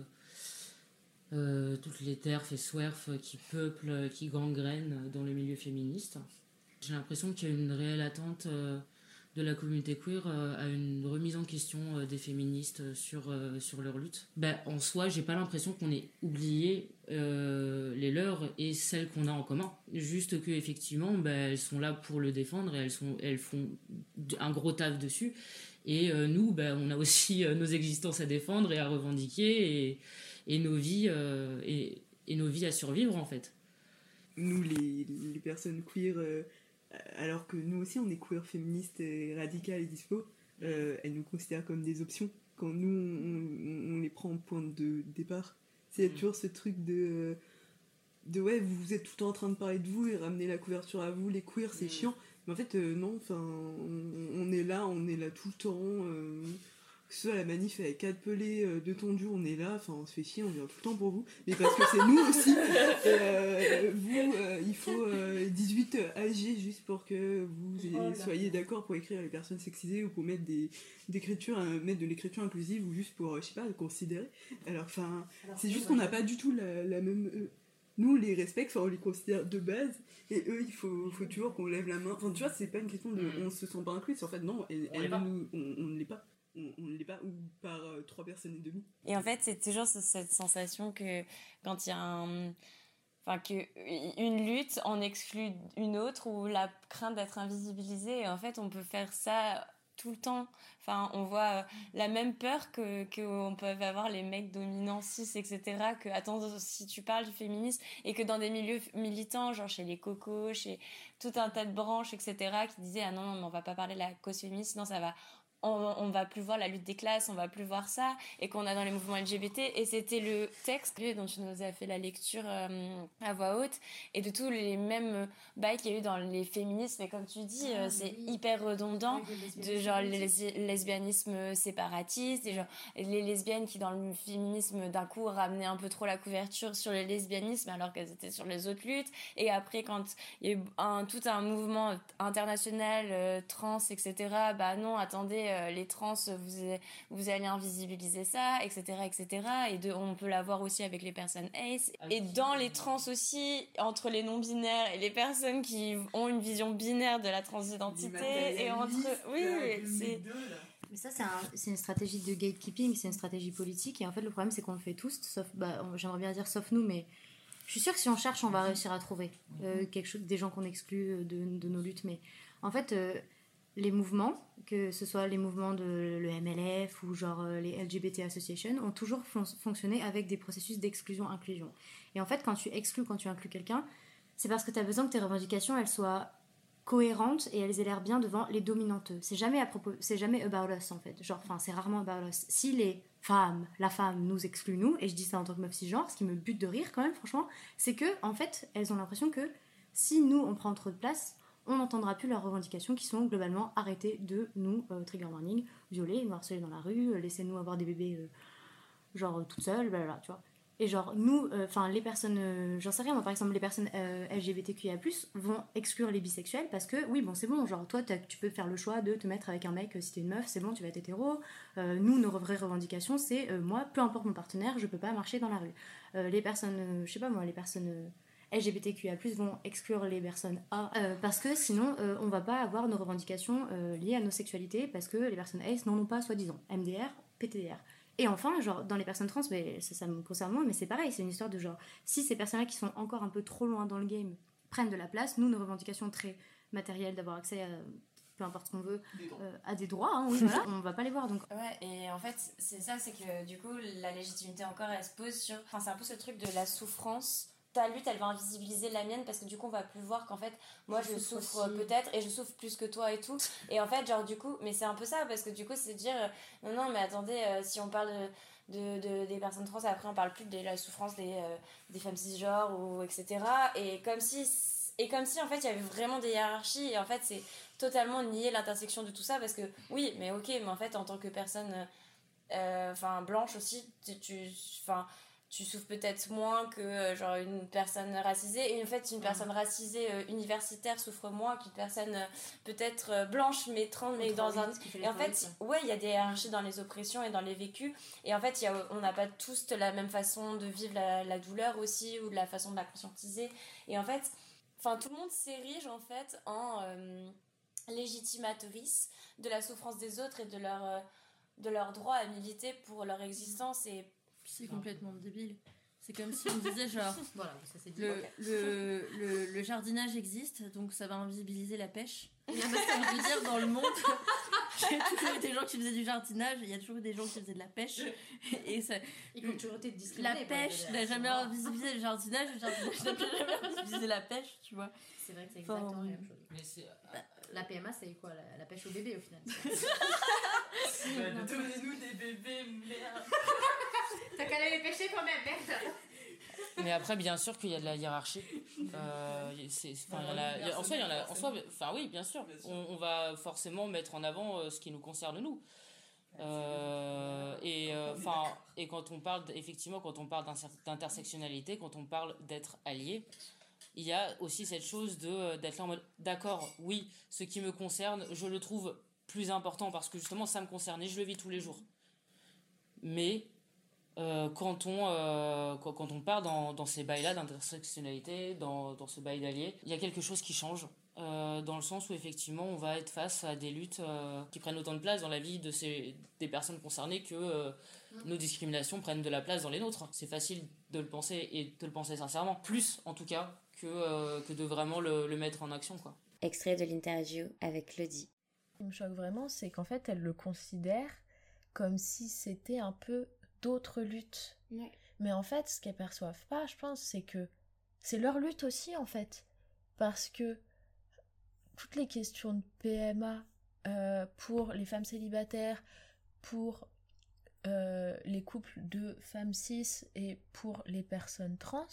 Euh, toutes les terfs et swerfs qui peuplent, qui gangrènent dans le milieu féministe. J'ai l'impression qu'il y a une réelle attente euh, de la communauté queer euh, à une remise en question euh, des féministes sur, euh, sur leur lutte. Ben, en soi, j'ai pas l'impression qu'on ait oublié euh, les leurs et celles qu'on a en commun. Juste qu'effectivement, ben, elles sont là pour le défendre et elles, sont, elles font un gros taf dessus. Et euh, nous, ben, on a aussi euh, nos existences à défendre et à revendiquer et et nos vies euh, et, et nos vies à survivre en fait. Nous les, les personnes queer, euh, alors que nous aussi on est queer, féministes, et radicales et dispo, euh, elles nous considèrent comme des options quand nous on, on, on les prend en point de départ. C'est toujours ce truc de, de ouais, vous êtes tout le temps en train de parler de vous et ramener la couverture à vous, les queers c'est chiant, mais en fait euh, non, enfin on, on est là, on est là tout le temps. Euh, que ce soit à la manif avec quatre pelés euh, de tondu, on est là, enfin on se fait chier, on vient tout le temps pour vous, mais parce que c'est nous aussi. Et, euh, vous, euh, il faut euh, dix-huit âgés juste pour que vous oh soyez d'accord pour écrire les personnes sexisées ou pour mettre des d'écriture, euh, mettre de l'écriture inclusive ou juste pour, euh, je sais pas, considérer. Alors enfin, c'est juste qu'on n'a pas du tout la, la même... Euh, nous, on les respecte, on les considère de base, et eux, il faut, faut toujours qu'on lève la main. Enfin, tu vois, c'est pas une question de on se sent pas inclus, c'est en fait, non, elle, on, elle, nous, on, on ne l'est pas. On ne l'est pas, ou par euh, trois personnes et demie. Et en fait, c'est toujours cette sensation que quand il y a un... Enfin, qu'une lutte en exclut une autre, ou la crainte d'être invisibilisé, et en fait, on peut faire ça tout le temps. Enfin, on voit euh, la même peur que qu'on peut avoir les mecs dominants cis, et cetera. Que, attends, si tu parles du féminisme, et que dans des milieux militants, genre chez les cocos, chez tout un tas de branches, et cetera, qui disaient « Ah non, non, mais on va pas parler de la cause féministe, non, ça va... » On, on va plus voir la lutte des classes, on va plus voir ça, et qu'on a dans les mouvements L G B T, et c'était le texte dont tu nous as fait la lecture euh, à voix haute, et de tous les mêmes bails qu'il y a eu dans les féminismes, et comme tu dis, ah, euh, c'est oui. hyper redondant, oui, de genre le lesbianisme séparatiste, et genre les lesbiennes qui dans le féminisme d'un coup ramenaient un peu trop la couverture sur le lesbianisme alors qu'elles étaient sur les autres luttes, et après quand il y a eu un, tout un mouvement international euh, trans, et cetera, bah non, attendez, euh, les trans, vous, vous allez invisibiliser ça, et cetera, et cetera. Et de, on peut l'avoir aussi avec les personnes ace. Et dans les trans aussi, entre les non-binaires et les personnes qui ont une vision binaire de la transidentité, et entre... Oui, oui, c'est... Mais ça, c'est, un, c'est une stratégie de gatekeeping, c'est une stratégie politique. Et en fait, le problème, c'est qu'on le fait tous, sauf, bah, on, j'aimerais bien dire sauf nous, mais je suis sûre que si on cherche, on va réussir à trouver euh, quelque chose, des gens qu'on exclut de, de nos luttes. Mais en fait... Euh, les mouvements, que ce soit les mouvements de le M L F ou genre euh, les L G B T Association, ont toujours fon- fonctionné avec des processus d'exclusion-inclusion. Et en fait, quand tu exclus, quand tu inclus quelqu'un, c'est parce que tu as besoin que tes revendications, elles soient cohérentes et elles aient l'air bien devant les dominanteux. C'est jamais à propos, c'est jamais about us en fait. Genre, enfin, c'est rarement about us. Si les femmes, la femme nous exclut nous, et je dis ça en tant que meuf cisgenre, ce qui me bute de rire quand même, franchement, c'est que en fait, elles ont l'impression que si nous on prend trop de place, on n'entendra plus leurs revendications qui sont globalement arrêtées de nous, euh, trigger warning, violer, nous harceler dans la rue, euh, laissez-nous avoir des bébés euh, genre euh, toutes seules, blablabla, tu vois. Et genre, nous, enfin, euh, les personnes, euh, j'en sais rien, moi, par exemple, les personnes euh, L G B T Q I A plus, vont exclure les bisexuels parce que, oui, bon, c'est bon, genre, toi, tu peux faire le choix de te mettre avec un mec euh, si t'es une meuf, c'est bon, tu vas être hétéro. Euh, nous, nos vraies revendications, c'est, euh, moi, peu importe mon partenaire, je peux pas marcher dans la rue. Euh, les personnes, euh, je sais pas moi, les personnes euh, L G B T Q I A plus, vont exclure les personnes A euh, parce que sinon, euh, on va pas avoir nos revendications euh, liées à nos sexualités parce que les personnes ace n'en ont pas, soi-disant. M D R, P T D R. Et enfin, genre, dans les personnes trans, mais ça, ça me concerne moins, mais c'est pareil, c'est une histoire de genre, si ces personnes-là qui sont encore un peu trop loin dans le game prennent de la place, nous, nos revendications très matérielles, d'avoir accès à peu importe ce qu'on veut, euh, à des droits, hein, oui, voilà, on va pas les voir, donc. Ouais, et en fait, c'est ça, c'est que du coup, la légitimité encore, elle se pose sur... Enfin, c'est un peu ce truc de la souffrance. Ta lutte, elle va invisibiliser la mienne parce que du coup, on va plus voir qu'en fait, moi, je, je souffre, souffre peut-être et je souffre plus que toi et tout. Et en fait, genre, du coup, mais c'est un peu ça parce que du coup, c'est dire non, non, mais attendez, euh, si on parle de, de, de, des personnes trans, après, on parle plus de la souffrance des, euh, des femmes cisgenres ou et cetera. Et comme si, et comme si en fait, il y avait vraiment des hiérarchies et en fait, c'est totalement nier l'intersection de tout ça parce que oui, mais ok, mais en fait, en tant que personne, enfin, euh, blanche aussi, tu. Enfin. Tu souffres peut-être moins que euh, genre une personne racisée et en fait une personne racisée euh, universitaire souffre moins qu'une personne euh, peut-être euh, blanche mais trans mais dans un et en fait ouais il y a des hiérarchies dans les oppressions et dans les vécus et en fait y a, on n'a pas tous la même façon de vivre la, la douleur aussi ou de la façon de la conscientiser et en fait enfin tout le monde s'érige en fait en euh, légitimatrice de la souffrance des autres et de leur euh, de leur droit à militer pour leur existence et c'est complètement débile. C'est comme si on disait genre voilà, ça c'est dit. Le, Okay. le, le, le jardinage existe, donc ça va invisibiliser la pêche. Et là, ça veut dire dans le monde, il y a toujours eu des gens qui faisaient du jardinage, il y a toujours eu des gens qui faisaient de la pêche. Et ça, ils ont toujours été discriminés. La pêche n'a jamais invisibilisé le jardinage, le jardinage n'a jamais invisibilisé la pêche, tu vois. C'est vrai que c'est exactement enfin, la même chose. Mais c'est... La P M A, c'est quoi la, la pêche au bébé au final. Bah, donnez-nous des bébés, merde. T'as qu'à aller les pêcher quand même, merde. Mais après, bien sûr qu'il y a de la hiérarchie. Euh, c'est, enfin, il y en a, il y a, en soi, il y en a, en soi, enfin oui, bien sûr. On, on va forcément mettre en avant euh, ce qui nous concerne nous. Euh, et enfin, euh, et quand on parle, effectivement, quand on parle d'intersectionnalité, quand on parle d'être allié. Il y a aussi cette chose de, d'être là en mode d'accord, oui, ce qui me concerne, je le trouve plus important parce que justement ça me concerne et je le vis tous les jours. Mais euh, quand, on, euh, quand, quand on part dans, dans ces bails-là d'intersectionnalité, dans, dans ce bail d'alliés, il y a quelque chose qui change. Euh, dans le sens où effectivement on va être face à des luttes euh, qui prennent autant de place dans la vie de ces, des personnes concernées que euh, nos discriminations prennent de la place dans les nôtres. C'est facile de le penser et de le penser sincèrement, plus en tout cas que, euh, que de vraiment le, le mettre en action, quoi. Extrait de l'interview avec Claudie. Ce qui me choque vraiment, c'est qu'en fait elle le considère comme si c'était un peu d'autres luttes. Ouais. Mais en fait ce qu'elles perçoivent pas, je pense, c'est que c'est leur lutte aussi en fait. Parce que toutes les questions de P M A euh, pour les femmes célibataires, pour euh, les couples de femmes cis et pour les personnes trans,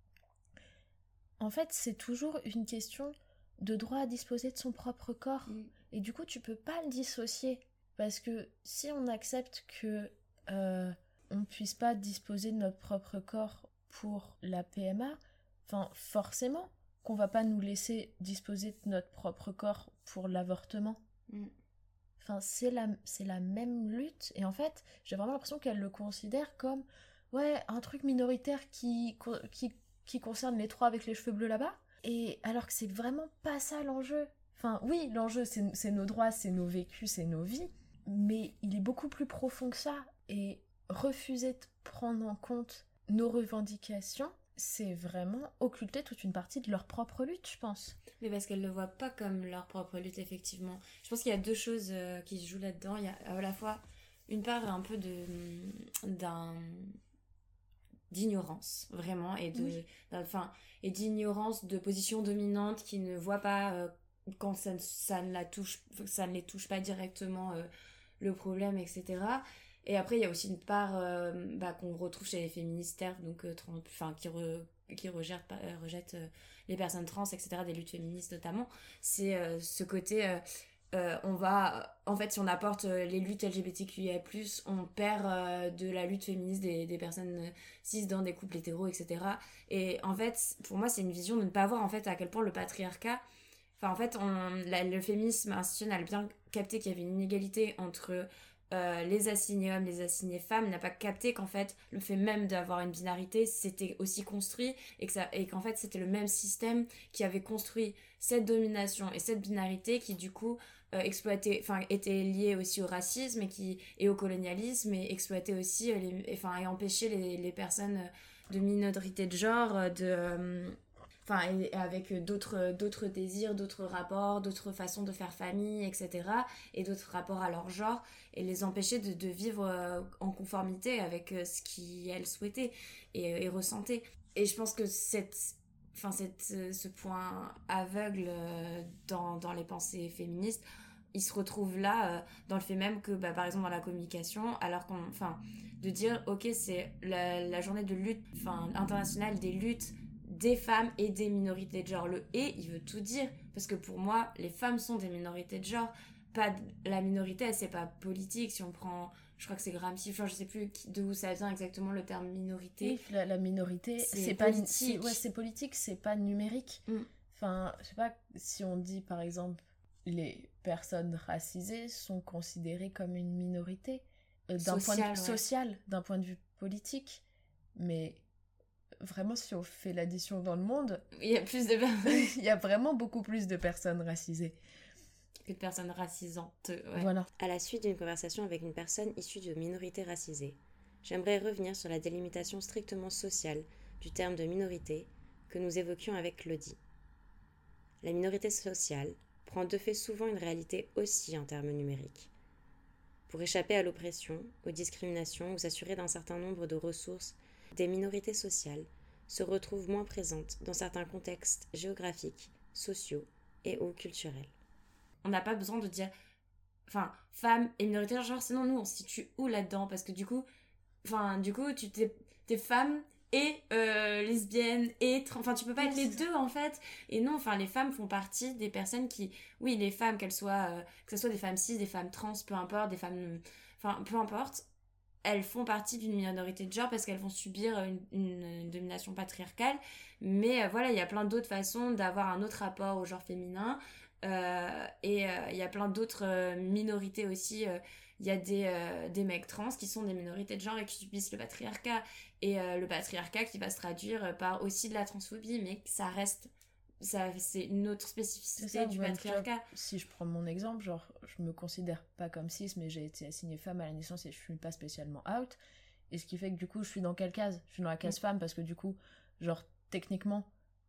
en fait, c'est toujours une question de droit à disposer de son propre corps. Mm. Et du coup, tu peux pas le dissocier. Parce que si on accepte que euh, on puisse pas disposer de notre propre corps pour la P M A, enfin, forcément qu'on va pas nous laisser disposer de notre propre corps pour l'avortement. Mm. Enfin, c'est la, c'est la même lutte. Et en fait, j'ai vraiment l'impression qu'elle le considère comme, ouais, un truc minoritaire qui, qui, qui concerne les trois avec les cheveux bleus là-bas. Et alors que c'est vraiment pas ça l'enjeu. Enfin, oui, l'enjeu, c'est, c'est nos droits, c'est nos vécus, c'est nos vies. Mais il est beaucoup plus profond que ça. Et refuser de prendre en compte nos revendications, c'est vraiment occulter toute une partie de leur propre lutte, je pense. Mais parce qu'elles ne le voient pas comme leur propre lutte, effectivement. Je pense qu'il y a deux choses euh, qui se jouent là-dedans. Il y a à la fois une part un peu de, d'un, d'ignorance, vraiment, et, de, oui. enfin, et d'ignorance de position dominante qui ne voit pas, euh, quand ça, ça, ne la touche, ça ne les touche pas directement, euh, le problème, et cetera. Et après, il y a aussi une part euh, bah, qu'on retrouve chez les féministes, donc euh, trans, enfin, qui, re, qui rejettent, euh, rejettent euh, les personnes trans, et cetera, des luttes féministes notamment. C'est euh, ce côté... Euh, euh, on va, en fait, si on apporte euh, les luttes L G B T Q I A plus, on perd euh, de la lutte féministe des, des personnes euh, cis dans des couples hétéros, et cetera. Et en fait, pour moi, c'est une vision de ne pas voir en fait à quel point le patriarcat, enfin en fait, on, la, le féminisme institutionnel a bien capté qu'il y avait une inégalité entre euh, les assignés hommes, les assignés femmes, n'a pas capté qu'en fait le fait même d'avoir une binarité c'était aussi construit et que ça et qu'en fait c'était le même système qui avait construit cette domination et cette binarité qui du coup euh, exploitait, enfin était liée aussi au racisme et qui et au colonialisme et exploitait aussi euh, les, enfin et empêchait les, les personnes de minorité de genre de euh, enfin et avec d'autres d'autres désirs, d'autres rapports, d'autres façons de faire famille, et cetera, et d'autres rapports à leur genre, et les empêcher de, de vivre euh, en conformité avec euh, ce qu'elles souhaitaient et, et ressentaient. Et je pense que cette, enfin cette, ce point aveugle euh, dans, dans les pensées féministes, il se retrouve là euh, dans le fait même que, bah, par exemple, dans la communication, alors qu'on, enfin, de dire, ok, c'est la, la journée de lutte, enfin, internationale des luttes des femmes et des minorités de genre. Le « et », il veut tout dire, parce que pour moi, les femmes sont des minorités de genre. Pas la minorité, c'est pas politique. Si on prend, je crois que c'est Gramsci, enfin, je sais plus de où ça vient exactement le terme minorité. Oui, la, la minorité, c'est, c'est pas politique. C'est, ouais, c'est politique, c'est pas numérique. Mm. Enfin, je sais pas, si on dit par exemple les personnes racisées sont considérées comme une minorité euh, d'un Social, point de vue ouais. social, d'un point de vue politique, mais vraiment, si on fait l'addition dans le monde, il y a plus de personnes. Il y a vraiment beaucoup plus de personnes racisées que de personnes racisantes. Ouais. Voilà. À la suite d'une conversation avec une personne issue de minorités racisées, j'aimerais revenir sur la délimitation strictement sociale du terme de minorité que nous évoquions avec Claudie. La minorité sociale prend de fait souvent une réalité aussi en termes numériques. Pour échapper à l'oppression, aux discriminations ou s'assurer d'un certain nombre de ressources, des minorités sociales se retrouvent moins présentes dans certains contextes géographiques, sociaux et ou culturels. On n'a pas besoin de dire, enfin, femmes et minorités de genre, sinon nous on se situe où là-dedans? Parce que du coup, enfin, du coup, tu t'es, t'es femme et euh, lesbienne et trans, enfin, tu peux pas être les deux en fait. Et non, enfin, les femmes font partie des personnes qui, oui, les femmes, qu'elles soient, euh, que ce soit des femmes cis, des femmes trans, peu importe, des femmes, enfin, peu importe. Elles font partie d'une minorité de genre parce qu'elles vont subir une, une, une domination patriarcale. Mais euh, voilà, il y a plein d'autres façons d'avoir un autre rapport au genre féminin. Euh, et il euh, y a plein d'autres euh, minorités aussi. Il euh, y a des, euh, des mecs trans qui sont des minorités de genre et qui subissent le patriarcat. Et euh, le patriarcat qui va se traduire par aussi de la transphobie, mais ça reste... Ça, c'est une autre spécificité ça, du patriarcat. Job, si je prends mon exemple, genre, je me considère pas comme cis, mais j'ai été assignée femme à la naissance et je suis pas spécialement out. Et ce qui fait que du coup, je suis dans quelle case? Je suis dans la case mmh. femme parce que du coup, genre, techniquement,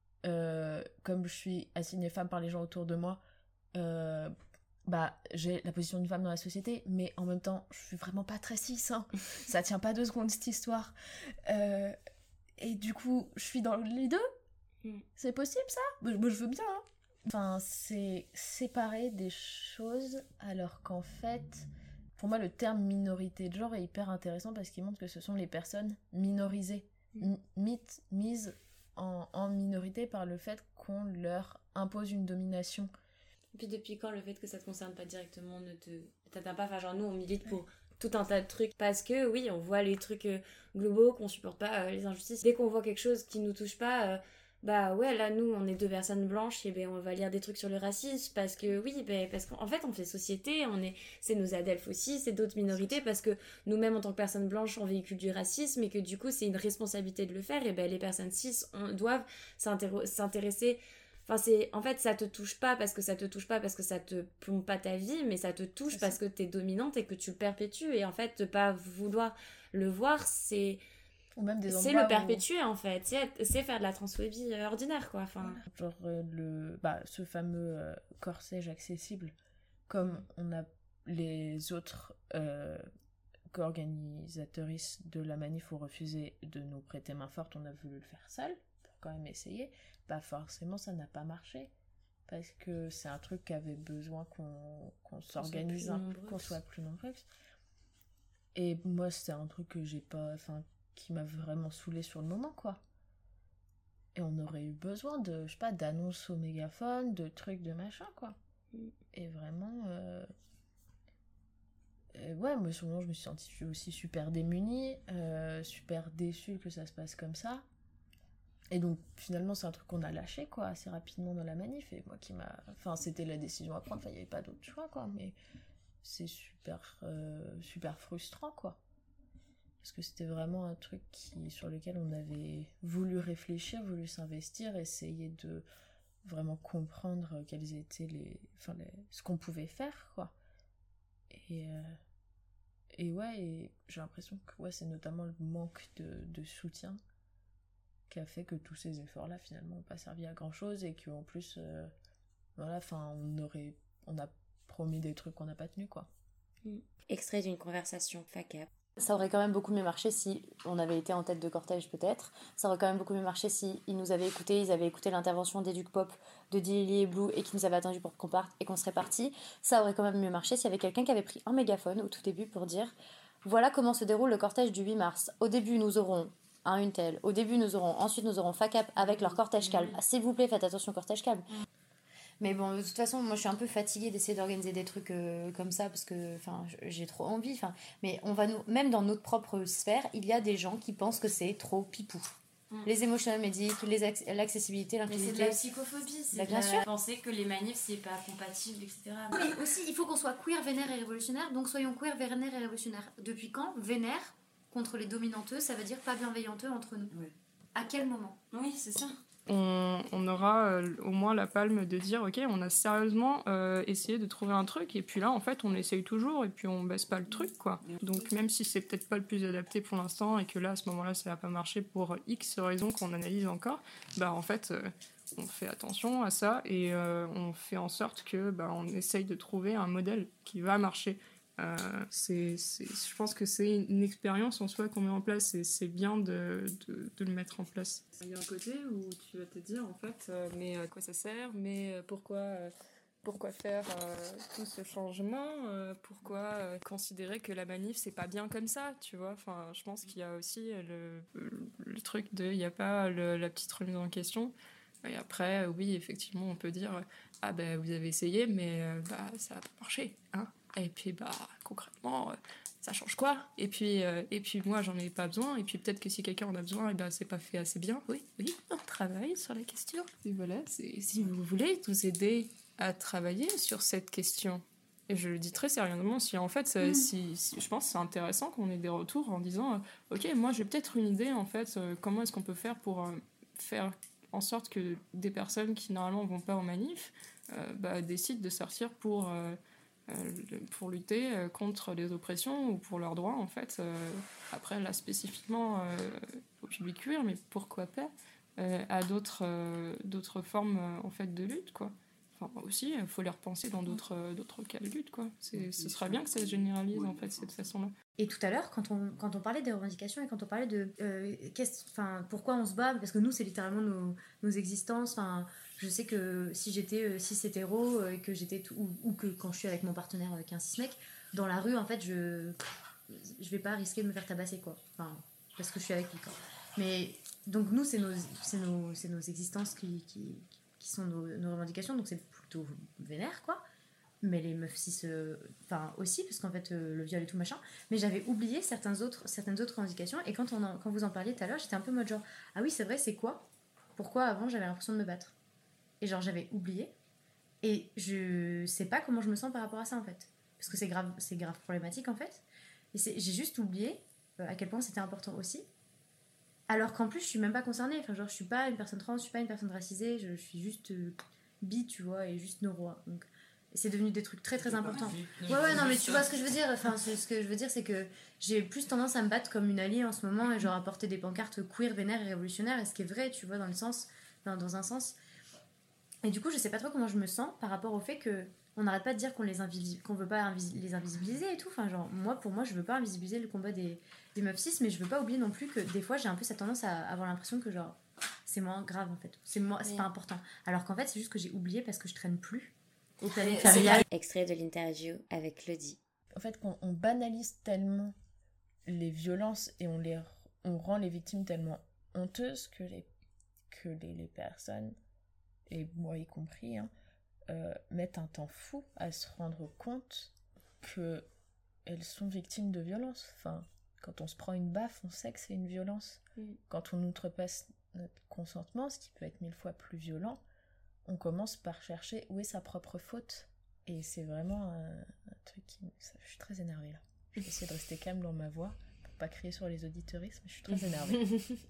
euh, comme je suis assignée femme par les gens autour de moi, euh, bah, j'ai la position d'une femme dans la société, mais en même temps, je suis vraiment pas très cis, hein. Ça tient pas deux secondes cette histoire. Euh, et du coup, je suis dans les deux. C'est possible ça? Moi je veux bien hein. Enfin c'est séparer des choses alors qu'en fait pour moi le terme minorité de genre est hyper intéressant parce qu'il montre que ce sont les personnes minorisées mm. M- mises en, en minorité par le fait qu'on leur impose une domination. Et puis depuis quand le fait que ça te concerne pas directement ne te t'atteint pas? Enfin genre nous on milite pour tout un tas de trucs parce que oui on voit les trucs euh, globaux, qu'on supporte pas euh, les injustices. Dès qu'on voit quelque chose qui nous touche pas, euh, bah ouais là nous on est deux personnes blanches et ben on va lire des trucs sur le racisme parce que oui ben parce qu'en fait on fait société, on est c'est nos adelphes aussi, c'est d'autres minorités parce que nous-mêmes en tant que personnes blanches on véhicule du racisme et que du coup c'est une responsabilité de le faire et ben les personnes cis on, doivent s'intér- s'intéresser. Enfin c'est en fait ça te touche pas parce que ça te touche pas parce que ça te plombe pas ta vie, mais ça te touche parce que t'es dominante et que tu le perpétues et en fait de pas vouloir le voir c'est ou même des c'est le perpétuer où... en fait c'est, c'est faire de la transphobie euh, ordinaire quoi enfin genre euh, le bah ce fameux euh, corsage accessible comme mmh. on a les autres euh, co-organisatrices de la manif ont refusé de nous prêter main forte, on a voulu le faire seul pour quand même essayer, bah forcément ça n'a pas marché parce que c'est un truc qui avait besoin qu'on, qu'on s'organise un, qu'on soit plus nombreux. Et moi c'est un truc que j'ai pas enfin qui m'a vraiment saoulée sur le moment quoi. Et on aurait eu besoin de je sais pas d'annonces au mégaphone, de trucs de machin quoi. Mm. Et vraiment euh, ouais, moi, sur le moment, je me suis sentie aussi super démunie, euh, super déçue que ça se passe comme ça. Et donc, finalement, c'est un truc qu'on a lâché, quoi, assez rapidement dans la manif. Et moi qui m'a... Enfin, c'était la décision à prendre. Enfin, il n'y avait pas d'autre choix, quoi. Mais c'est super, euh, super frustrant, quoi. Parce que c'était vraiment un truc qui, sur lequel on avait voulu réfléchir, voulu s'investir, essayer de vraiment comprendre quels étaient les... Enfin, les... ce qu'on pouvait faire, quoi. Et... Euh... Et ouais, et j'ai l'impression que ouais, c'est notamment le manque de, de soutien qui a fait que tous ces efforts-là, finalement, n'ont pas servi à grand-chose et qu'en plus, euh, voilà, enfin, on aurait, on a promis des trucs qu'on n'a pas tenus, quoi. Mmh. Extrait d'une conversation FACAP. Ça aurait quand même beaucoup mieux marché si on avait été en tête de cortège, peut-être. Ça aurait quand même beaucoup mieux marché si ils nous avaient écoutés, ils avaient écouté l'intervention d'Educ Pop, de Dilly et Blue et qu'ils nous avaient attendu pour qu'on parte et qu'on serait partis. Ça aurait quand même mieux marché s'il y avait quelqu'un qui avait pris un mégaphone au tout début pour dire « Voilà comment se déroule le cortège du huit mars. Au début, nous aurons un une tel. Au début, nous aurons... Ensuite, nous aurons FACAP avec leur cortège calme. Ah, s'il vous plaît, faites attention, cortège calme. » Mais bon, de toute façon, moi je suis un peu fatiguée d'essayer d'organiser des trucs euh, comme ça parce que j'ai trop envie. Mais on va nous, même dans notre propre sphère, il y a des gens qui pensent que c'est trop pipou. Mm. Les emotional medic, les acc- l'accessibilité, l'inclusivité. Mais c'est de la psychophobie, c'est bah, de bien la... sûr. penser que les manifs c'est pas compatible, et cetera. Mais aussi, il faut qu'on soit queer, vénère et révolutionnaire, donc soyons queer, vénère et révolutionnaire. Depuis quand vénère contre les dominanteux, ça veut dire pas bienveillanteux entre nous? Oui. À quel moment? Oui, c'est ça. On, on aura euh, au moins la palme de dire ok, on a sérieusement euh, essayé de trouver un truc et puis là en fait on essaye toujours et puis on baisse pas le truc, quoi. Donc même si c'est peut-être pas le plus adapté pour l'instant et que là à ce moment là ça va pas marcher pour X raisons qu'on analyse encore, bah en fait euh, on fait attention à ça et euh, on fait en sorte que bah, on essaye de trouver un modèle qui va marcher. Euh, c'est, c'est, je pense que c'est une expérience en soi qu'on met en place et c'est bien de, de, de le mettre en place. Il y a un côté où tu vas te dire en fait euh, mais à quoi ça sert, mais euh, pourquoi, euh, pourquoi faire euh, tout ce changement, euh, pourquoi euh, considérer que la manif c'est pas bien comme ça, tu vois. Enfin, je pense qu'il y a aussi le, le, le truc de, il n'y a pas le, la petite remise en question. Et après, oui, effectivement, on peut dire ah ben vous avez essayé, mais euh, bah ça n'a pas marché, hein. Et puis bah concrètement, euh, ça change quoi? Et puis euh, et puis moi j'en ai pas besoin. Et puis peut-être que si quelqu'un en a besoin, et ben c'est pas fait assez bien. Oui, oui, on travaille sur la question. Et voilà, c'est, si vous voulez nous aider à travailler sur cette question. Et je le dis très sérieusement, si en fait, ça, mmh. si, si, je pense que c'est intéressant qu'on ait des retours en disant, euh, ok, moi j'ai peut-être une idée en fait, euh, comment est-ce qu'on peut faire pour euh, faire en sorte que des personnes qui normalement vont pas en manif, euh, bah, décident de sortir pour euh, pour lutter contre les oppressions ou pour leurs droits en fait. Euh, après là spécifiquement euh, au public queer, mais pourquoi pas euh, à d'autres euh, d'autres formes euh, en fait de lutte, quoi. Enfin aussi il faut les repenser dans d'autres euh, d'autres cas de lutte, quoi. C'est, ce serait bien que ça se généralise en fait cette façon-là. Et tout à l'heure quand on quand on parlait des revendications et quand on parlait de euh, qu'est-ce, enfin pourquoi on se bat, parce que nous c'est littéralement nos nos existences. Enfin je sais que si j'étais euh, cis hétéro et euh, que j'étais tout, ou, ou que quand je suis avec mon partenaire euh, qui est un cis mec, dans la rue en fait je je vais pas risquer de me faire tabasser, quoi. Enfin parce que je suis avec lui, quoi. Mais donc nous c'est nos c'est nos c'est nos existences qui qui qui sont nos, nos revendications, donc c'est plutôt vénère, quoi. Mais les meufs cis euh, enfin aussi parce qu'en fait euh, le viol et tout machin, mais j'avais oublié certains autres certaines autres revendications et quand on en, quand vous en parliez tout à l'heure, j'étais un peu mode genre ah oui c'est vrai, c'est quoi, pourquoi avant j'avais l'impression de me battre. Et genre j'avais oublié et je sais pas comment je me sens par rapport à ça en fait, parce que c'est grave, c'est grave problématique en fait, et c'est, j'ai juste oublié euh, à quel point c'était important aussi, alors qu'en plus je suis même pas concernée, enfin genre je suis pas une personne trans, je suis pas une personne racisée, je, je suis juste euh, bi, tu vois, et juste neuro, donc c'est devenu des trucs très très importants. Ouais ouais non mais tu vois ce que je veux dire, enfin c'est, ce que je veux dire c'est que j'ai plus tendance à me battre comme une alliée en ce moment et genre à porter des pancartes queer, vénère et révolutionnaire, et ce qui est vrai, tu vois, dans le sens dans, dans un sens. Et du coup, je sais pas trop comment je me sens par rapport au fait que on n'arrête pas de dire qu'on les invisi- qu'on veut pas invis- les invisibiliser et tout. Enfin, genre, moi, pour moi, je veux pas invisibiliser le combat des, des meufs cis, mais je veux pas oublier non plus que des fois, j'ai un peu cette tendance à avoir l'impression que, genre, c'est moins grave en fait. C'est, moins, c'est pas important. Alors qu'en fait, c'est juste que j'ai oublié parce que je traîne plus au planning familial. Extrait de l'interview avec Claudie. En fait, quand on banalise tellement les violences et on, les, on rend les victimes tellement honteuses que les, que les, les personnes, et moi y compris, hein, euh, mettent un temps fou à se rendre compte que elles sont victimes de violences. Enfin, quand on se prend une baffe, on sait que c'est une violence. Mm. Quand on outrepasse notre consentement, ce qui peut être mille fois plus violent, on commence par chercher où est sa propre faute. Et c'est vraiment un, un truc qui... Ça, je suis très énervée là. Je vais essayer de rester calme dans ma voix pour pas crier sur les auditeuristes, mais je suis très énervée.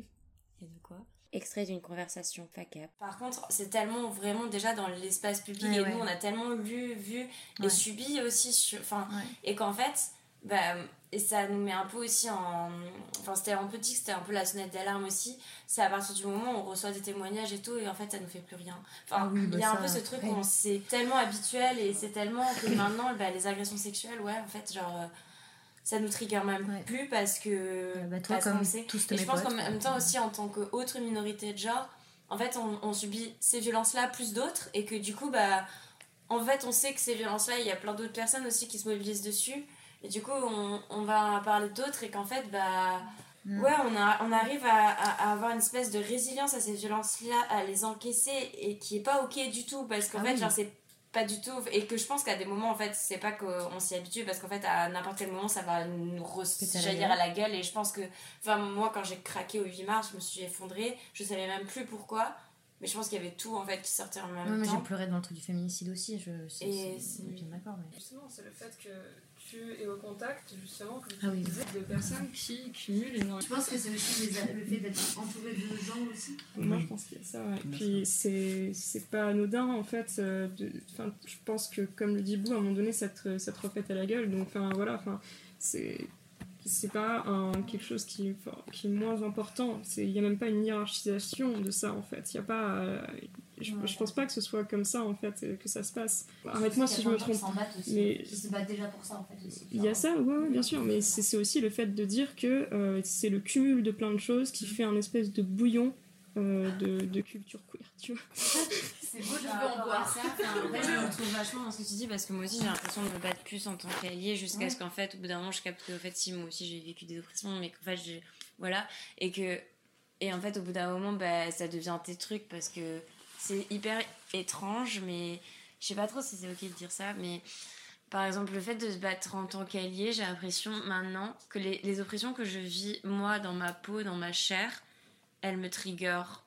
Et de quoi? Extrait d'une conversation FACAP. Par contre, c'est tellement vraiment déjà dans l'espace public ouais, et ouais. nous on a tellement lu, vu ouais. et subi aussi, sur, enfin, ouais. et qu'en fait, bah, et ça nous met un peu aussi en, enfin c'était un peu dit que c'était un peu la sonnette d'alarme aussi. C'est à partir du moment où on reçoit des témoignages et tout et en fait ça nous fait plus rien. Enfin, ah oui, bah il y a ça, un peu ce truc ouais. où c'est tellement habituel et c'est tellement que maintenant, bah, les agressions sexuelles, ouais, en fait, genre. Ça nous trigger même ouais. plus parce que bah toi parce comme qu'on sait. Et je pense qu'en même temps aussi en tant qu'autre minorité de genre, en fait on, on subit ces violences là plus d'autres et que du coup bah en fait on sait que ces violences là il y a plein d'autres personnes aussi qui se mobilisent dessus et du coup on, on va parler d'autres et qu'en fait bah mm. ouais on, a, on arrive à, à, à avoir une espèce de résilience à ces violences là, à les encaisser et qui est pas ok du tout parce qu'en ah fait oui. genre c'est pas du tout, et que je pense qu'à des moments en fait c'est pas qu'on s'y habitue parce qu'en fait à n'importe quel moment ça va nous jaillir à la gueule et je pense que enfin moi quand j'ai craqué au huit mars je me suis effondrée, je savais même plus pourquoi mais je pense qu'il y avait tout en fait qui sortait en même ouais, temps. J'ai pleuré dans le truc du féminicide aussi, je c'est, et c'est, c'est bien d'accord mais... justement c'est le fait que tu es au contact justement comme tu ah oui. disais de personnes qui cumulent énormément. Je pense que c'est aussi les, le fait d'être entouré de gens aussi. Moi je pense qu'il y a ça ouais. Puis c'est, c'est pas anodin en fait euh, de, je pense que comme le dit Bou à un moment donné ça te, ça te reflète à la gueule donc voilà c'est c'est pas un, quelque chose qui, qui est moins important. Il n'y a même pas une hiérarchisation de ça en fait. Il y a pas, euh, je, ouais. je pense pas que ce soit comme ça en fait que ça se passe. Arrête-moi si je me trompe. Mais ils se battent déjà pour ça en fait aussi. Il y a ça, ouais, ouais bien sûr. Mais c'est, c'est aussi le fait de dire que euh, c'est le cumul de plein de choses qui fait un espèce de bouillon euh, de, de culture queer, tu vois. C'est beau, je veux en boire. Ça, enfin, en fait, je me retrouve vachement dans ce que tu dis parce que moi aussi j'ai l'impression de me battre plus en tant qu'alliée jusqu'à ouais. ce qu'en fait, au bout d'un moment, je capte que en fait, si moi aussi j'ai vécu des oppressions, mais qu'en fait, j'ai... voilà, et que et en fait, au bout d'un moment, bah, ça devient tes trucs parce que c'est hyper étrange, mais je sais pas trop si c'est ok de dire ça, mais par exemple, le fait de se battre en tant qu'alliée, j'ai l'impression maintenant que les, les oppressions que je vis moi dans ma peau, dans ma chair, elles me triggerent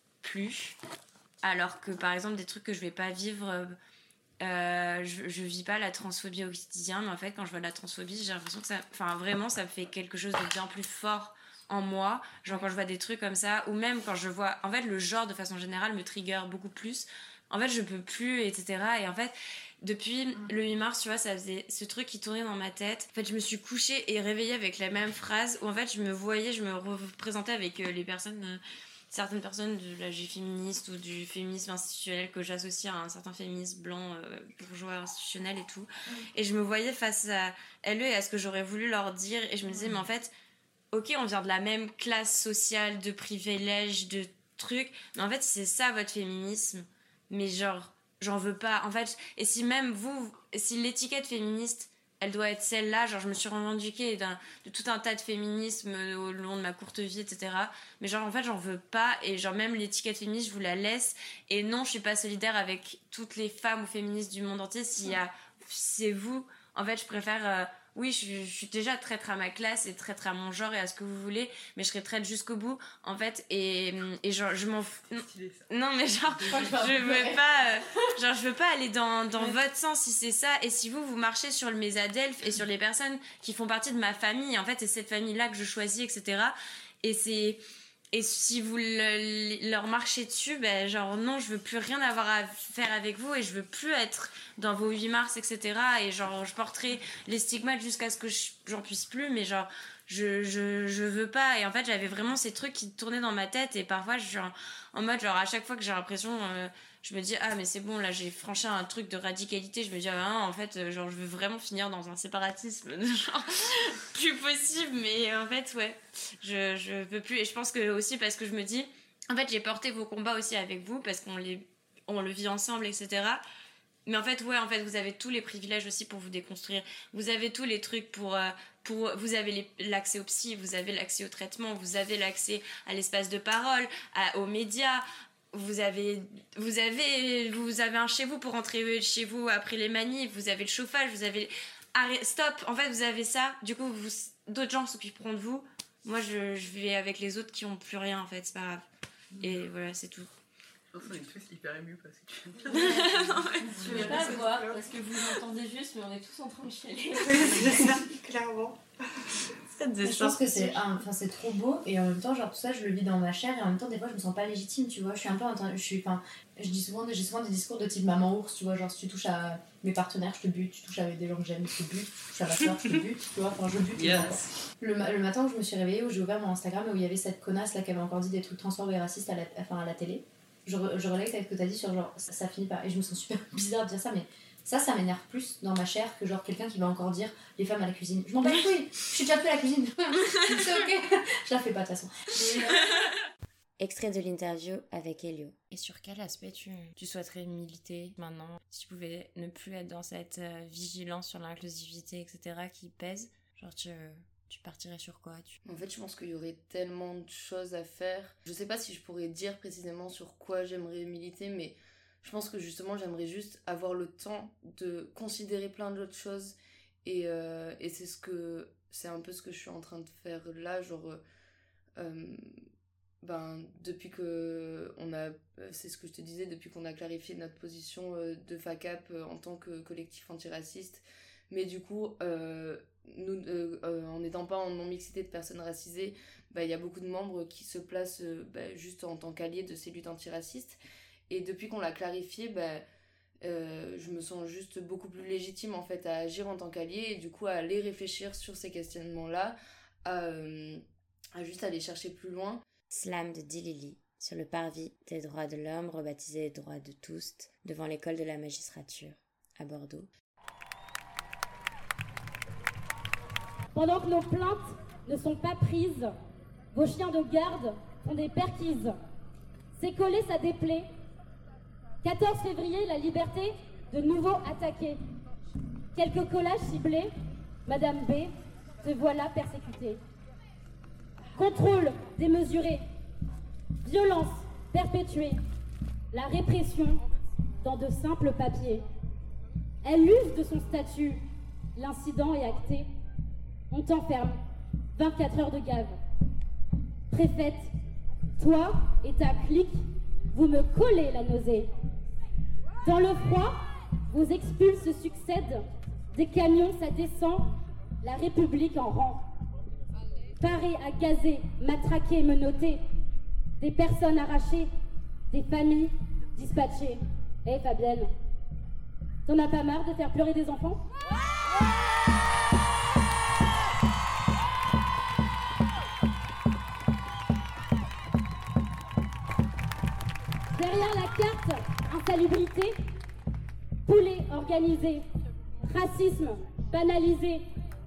plus. Alors que par exemple des trucs que je vais pas vivre euh, je, je vis pas la transphobie au quotidien mais en fait quand je vois la transphobie j'ai l'impression que ça enfin vraiment ça me fait quelque chose de bien plus fort en moi genre quand je vois des trucs comme ça ou même quand je vois en fait le genre de façon générale me trigger beaucoup plus en fait je peux plus etc et en fait depuis le huit mars tu vois ça faisait ce truc qui tournait dans ma tête en fait je me suis couchée et réveillée avec la même phrase où en fait je me voyais je me représentais avec les personnes euh, certaines personnes de la G féministe ou du féminisme institutionnel que j'associe à un certain féminisme blanc euh, bourgeois institutionnel et tout mmh. et je me voyais face à elles et à ce que j'aurais voulu leur dire et je me disais mmh. mais en fait ok on vient de la même classe sociale de privilèges de trucs mais en fait c'est ça votre féminisme mais genre j'en veux pas en fait et si même vous si l'étiquette féministe elle doit être celle-là, genre je me suis revendiquée d'un, de tout un tas de féminisme au long de ma courte vie, et cetera. Mais genre en fait j'en veux pas et genre même l'étiquette féministe je vous la laisse et non je suis pas solidaire avec toutes les femmes ou féministes du monde entier s'il y a, c'est vous, en fait je préfère, euh, oui je, je suis déjà traître à ma classe et traître à mon genre et à ce que vous voulez mais je serai traître jusqu'au bout en fait et, et genre je m'en fous non, non mais genre je veux pas euh, genre je veux pas aller dans, dans ouais. votre sens si c'est ça et si vous vous marchez sur le mésadelphes et sur les personnes qui font partie de ma famille en fait c'est cette famille là que je choisis etc et c'est et si vous le, leur marchez dessus ben genre non je veux plus rien avoir à faire avec vous et je veux plus être dans vos huit mars etc et genre je porterai les stigmates jusqu'à ce que je, j'en puisse plus mais genre je, je, je veux pas et en fait j'avais vraiment ces trucs qui tournaient dans ma tête et parfois je suis en, en mode genre à chaque fois que j'ai l'impression euh, je me dis ah mais c'est bon là j'ai franchi un truc de radicalité je me dis ah en fait genre je veux vraiment finir dans un séparatisme genre plus possible mais en fait ouais je, je peux plus et je pense que aussi parce que je me dis en fait j'ai porté vos combats aussi avec vous parce qu'on les on le vit ensemble etc mais en fait ouais en fait vous avez tous les privilèges aussi pour vous déconstruire vous avez tous les trucs pour euh, pour vous avez les, l'accès au psy vous avez l'accès au traitement vous avez l'accès à l'espace de parole à, aux médias vous avez vous avez vous avez un chez vous pour rentrer chez vous après les manifs vous avez le chauffage vous avez arrête, stop, en fait vous avez ça, du coup vous, d'autres gens s'occuperont de vous, moi je, je vais avec les autres qui ont plus rien en fait, c'est pas grave. Et voilà, c'est tout. Je pense qu'on est tous hyper émus parce que tu Je ne vais pas le voir parce que vous entendez juste, mais on est tous en train de chialer. C'est ça, clairement. Je pense que c'est, ah, enfin, c'est trop beau et en même temps, genre tout ça, je le vis dans ma chair et en même temps, des fois, je me sens pas légitime, tu vois. Je suis un peu, je suis, enfin, je dis souvent, j'ai souvent des discours de type maman ours, tu vois. Genre, si tu touches à mes partenaires, je te bute. Tu touches avec des gens que j'aime, je te bute. Tu touches à ma soeur, je te bute. Tu vois, enfin, je bute. Yes. Le, le matin où je me suis réveillée, où j'ai ouvert mon Instagram et où il y avait cette connasse là qui avait encore dit des trucs transphobes et racistes à la, enfin, à la télé. Je, re, je relève avec ce que t'as dit sur genre, ça, ça finit par. Et je me sens super bizarre de dire ça, mais. Ça, ça m'énerve plus dans ma chair que genre quelqu'un qui va encore dire les femmes à la cuisine. Je m'en bats les couilles, je suis déjà plus à la cuisine. C'est ok. Je la fais pas de toute façon. Extrait de l'interview avec Elio. Et sur quel aspect tu, tu souhaiterais militer maintenant? Si tu pouvais ne plus être dans cette euh, vigilance sur l'inclusivité, et cetera qui pèse, genre tu, tu partirais sur quoi tu... En fait, je pense qu'il y aurait tellement de choses à faire. Je sais pas si je pourrais dire précisément sur quoi j'aimerais militer, mais je pense que justement j'aimerais juste avoir le temps de considérer plein d'autres choses et, euh, et c'est ce que c'est un peu ce que je suis en train de faire là, genre euh, ben depuis que on a, c'est ce que je te disais, depuis qu'on a clarifié notre position de FACAP en tant que collectif antiraciste, mais du coup euh, nous euh, euh, en n'étant pas en non-mixité de personnes racisées, ben, il y a beaucoup de membres qui se placent euh, ben, juste en tant qu'alliés de ces luttes antiracistes. Et depuis qu'on l'a clarifié, bah, euh, je me sens juste beaucoup plus légitime en fait à agir en tant qu'allié et du coup à aller réfléchir sur ces questionnements-là, à, euh, à juste aller chercher plus loin. Slam de Dilili sur le parvis des droits de l'homme, rebaptisé les droits de tous, devant l'école de la magistrature à Bordeaux. Pendant que nos plaintes ne sont pas prises, vos chiens de garde font des perquises. C'est collé, ça déplaît. quatorze février, la liberté, de nouveau attaquée. Quelques collages ciblés, Madame B, te voilà persécutée. Contrôle démesuré, violence perpétuée, la répression dans de simples papiers. Elle use de son statut, l'incident est acté. On t'enferme, vingt-quatre heures de gave. Préfète, toi et ta clique, vous me collez la nausée. Dans le froid, vos expulses succèdent, des camions ça descend, la République en rang. Parés à gazer, matraquer, menotter, des personnes arrachées, des familles dispatchées. Hé hey, Fabienne, t'en as pas marre de faire pleurer des enfants ? Derrière la carte, insalubrité, poulet organisé, racisme banalisé.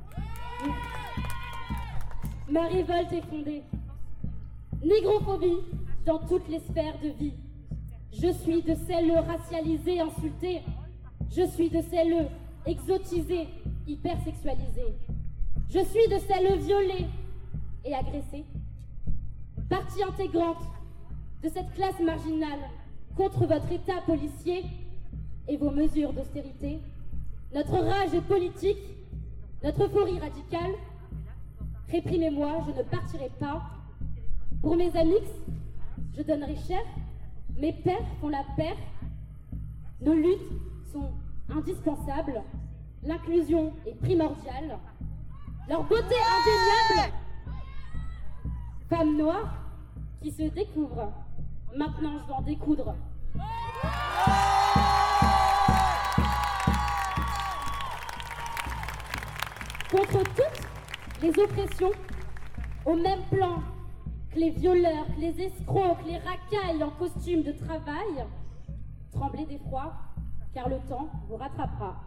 Ma révolte est fondée. Négrophobie dans toutes les sphères de vie. Je suis de celles racialisées, insultées. Je suis de celles exotisées, hypersexualisées. Je suis de celles violées et agressées. Partie intégrante de cette classe marginale contre votre état policier et vos mesures d'austérité, notre rage politique, notre euphorie radicale. Réprimez-moi, je ne partirai pas. Pour mes amix, je donnerai cher. Mes pères font la paire. Nos luttes sont indispensables. L'inclusion est primordiale. Leur beauté indéniable. Femmes noires qui se découvrent. Maintenant, je vais en découdre. Contre toutes les oppressions, au même plan que les violeurs, que les escrocs, que les racailles en costume de travail, tremblez d'effroi, car le temps vous rattrapera.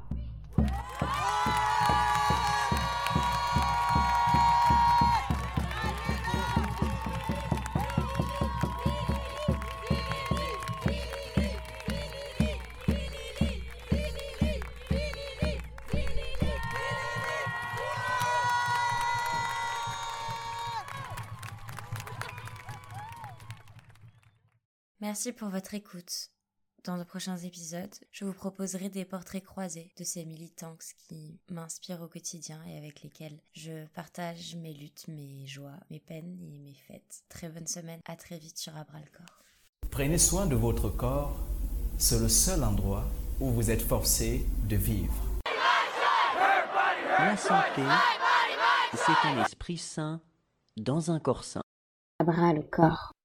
Merci pour votre écoute. Dans de prochains épisodes, je vous proposerai des portraits croisés de ces militants qui m'inspirent au quotidien et avec lesquels je partage mes luttes, mes joies, mes peines et mes fêtes. Très bonne semaine, à très vite sur À Bras le Corps. Prenez soin de votre corps, c'est le seul endroit où vous êtes forcé de vivre. La santé, c'est un esprit sain dans un corps sain. À Bras le Corps.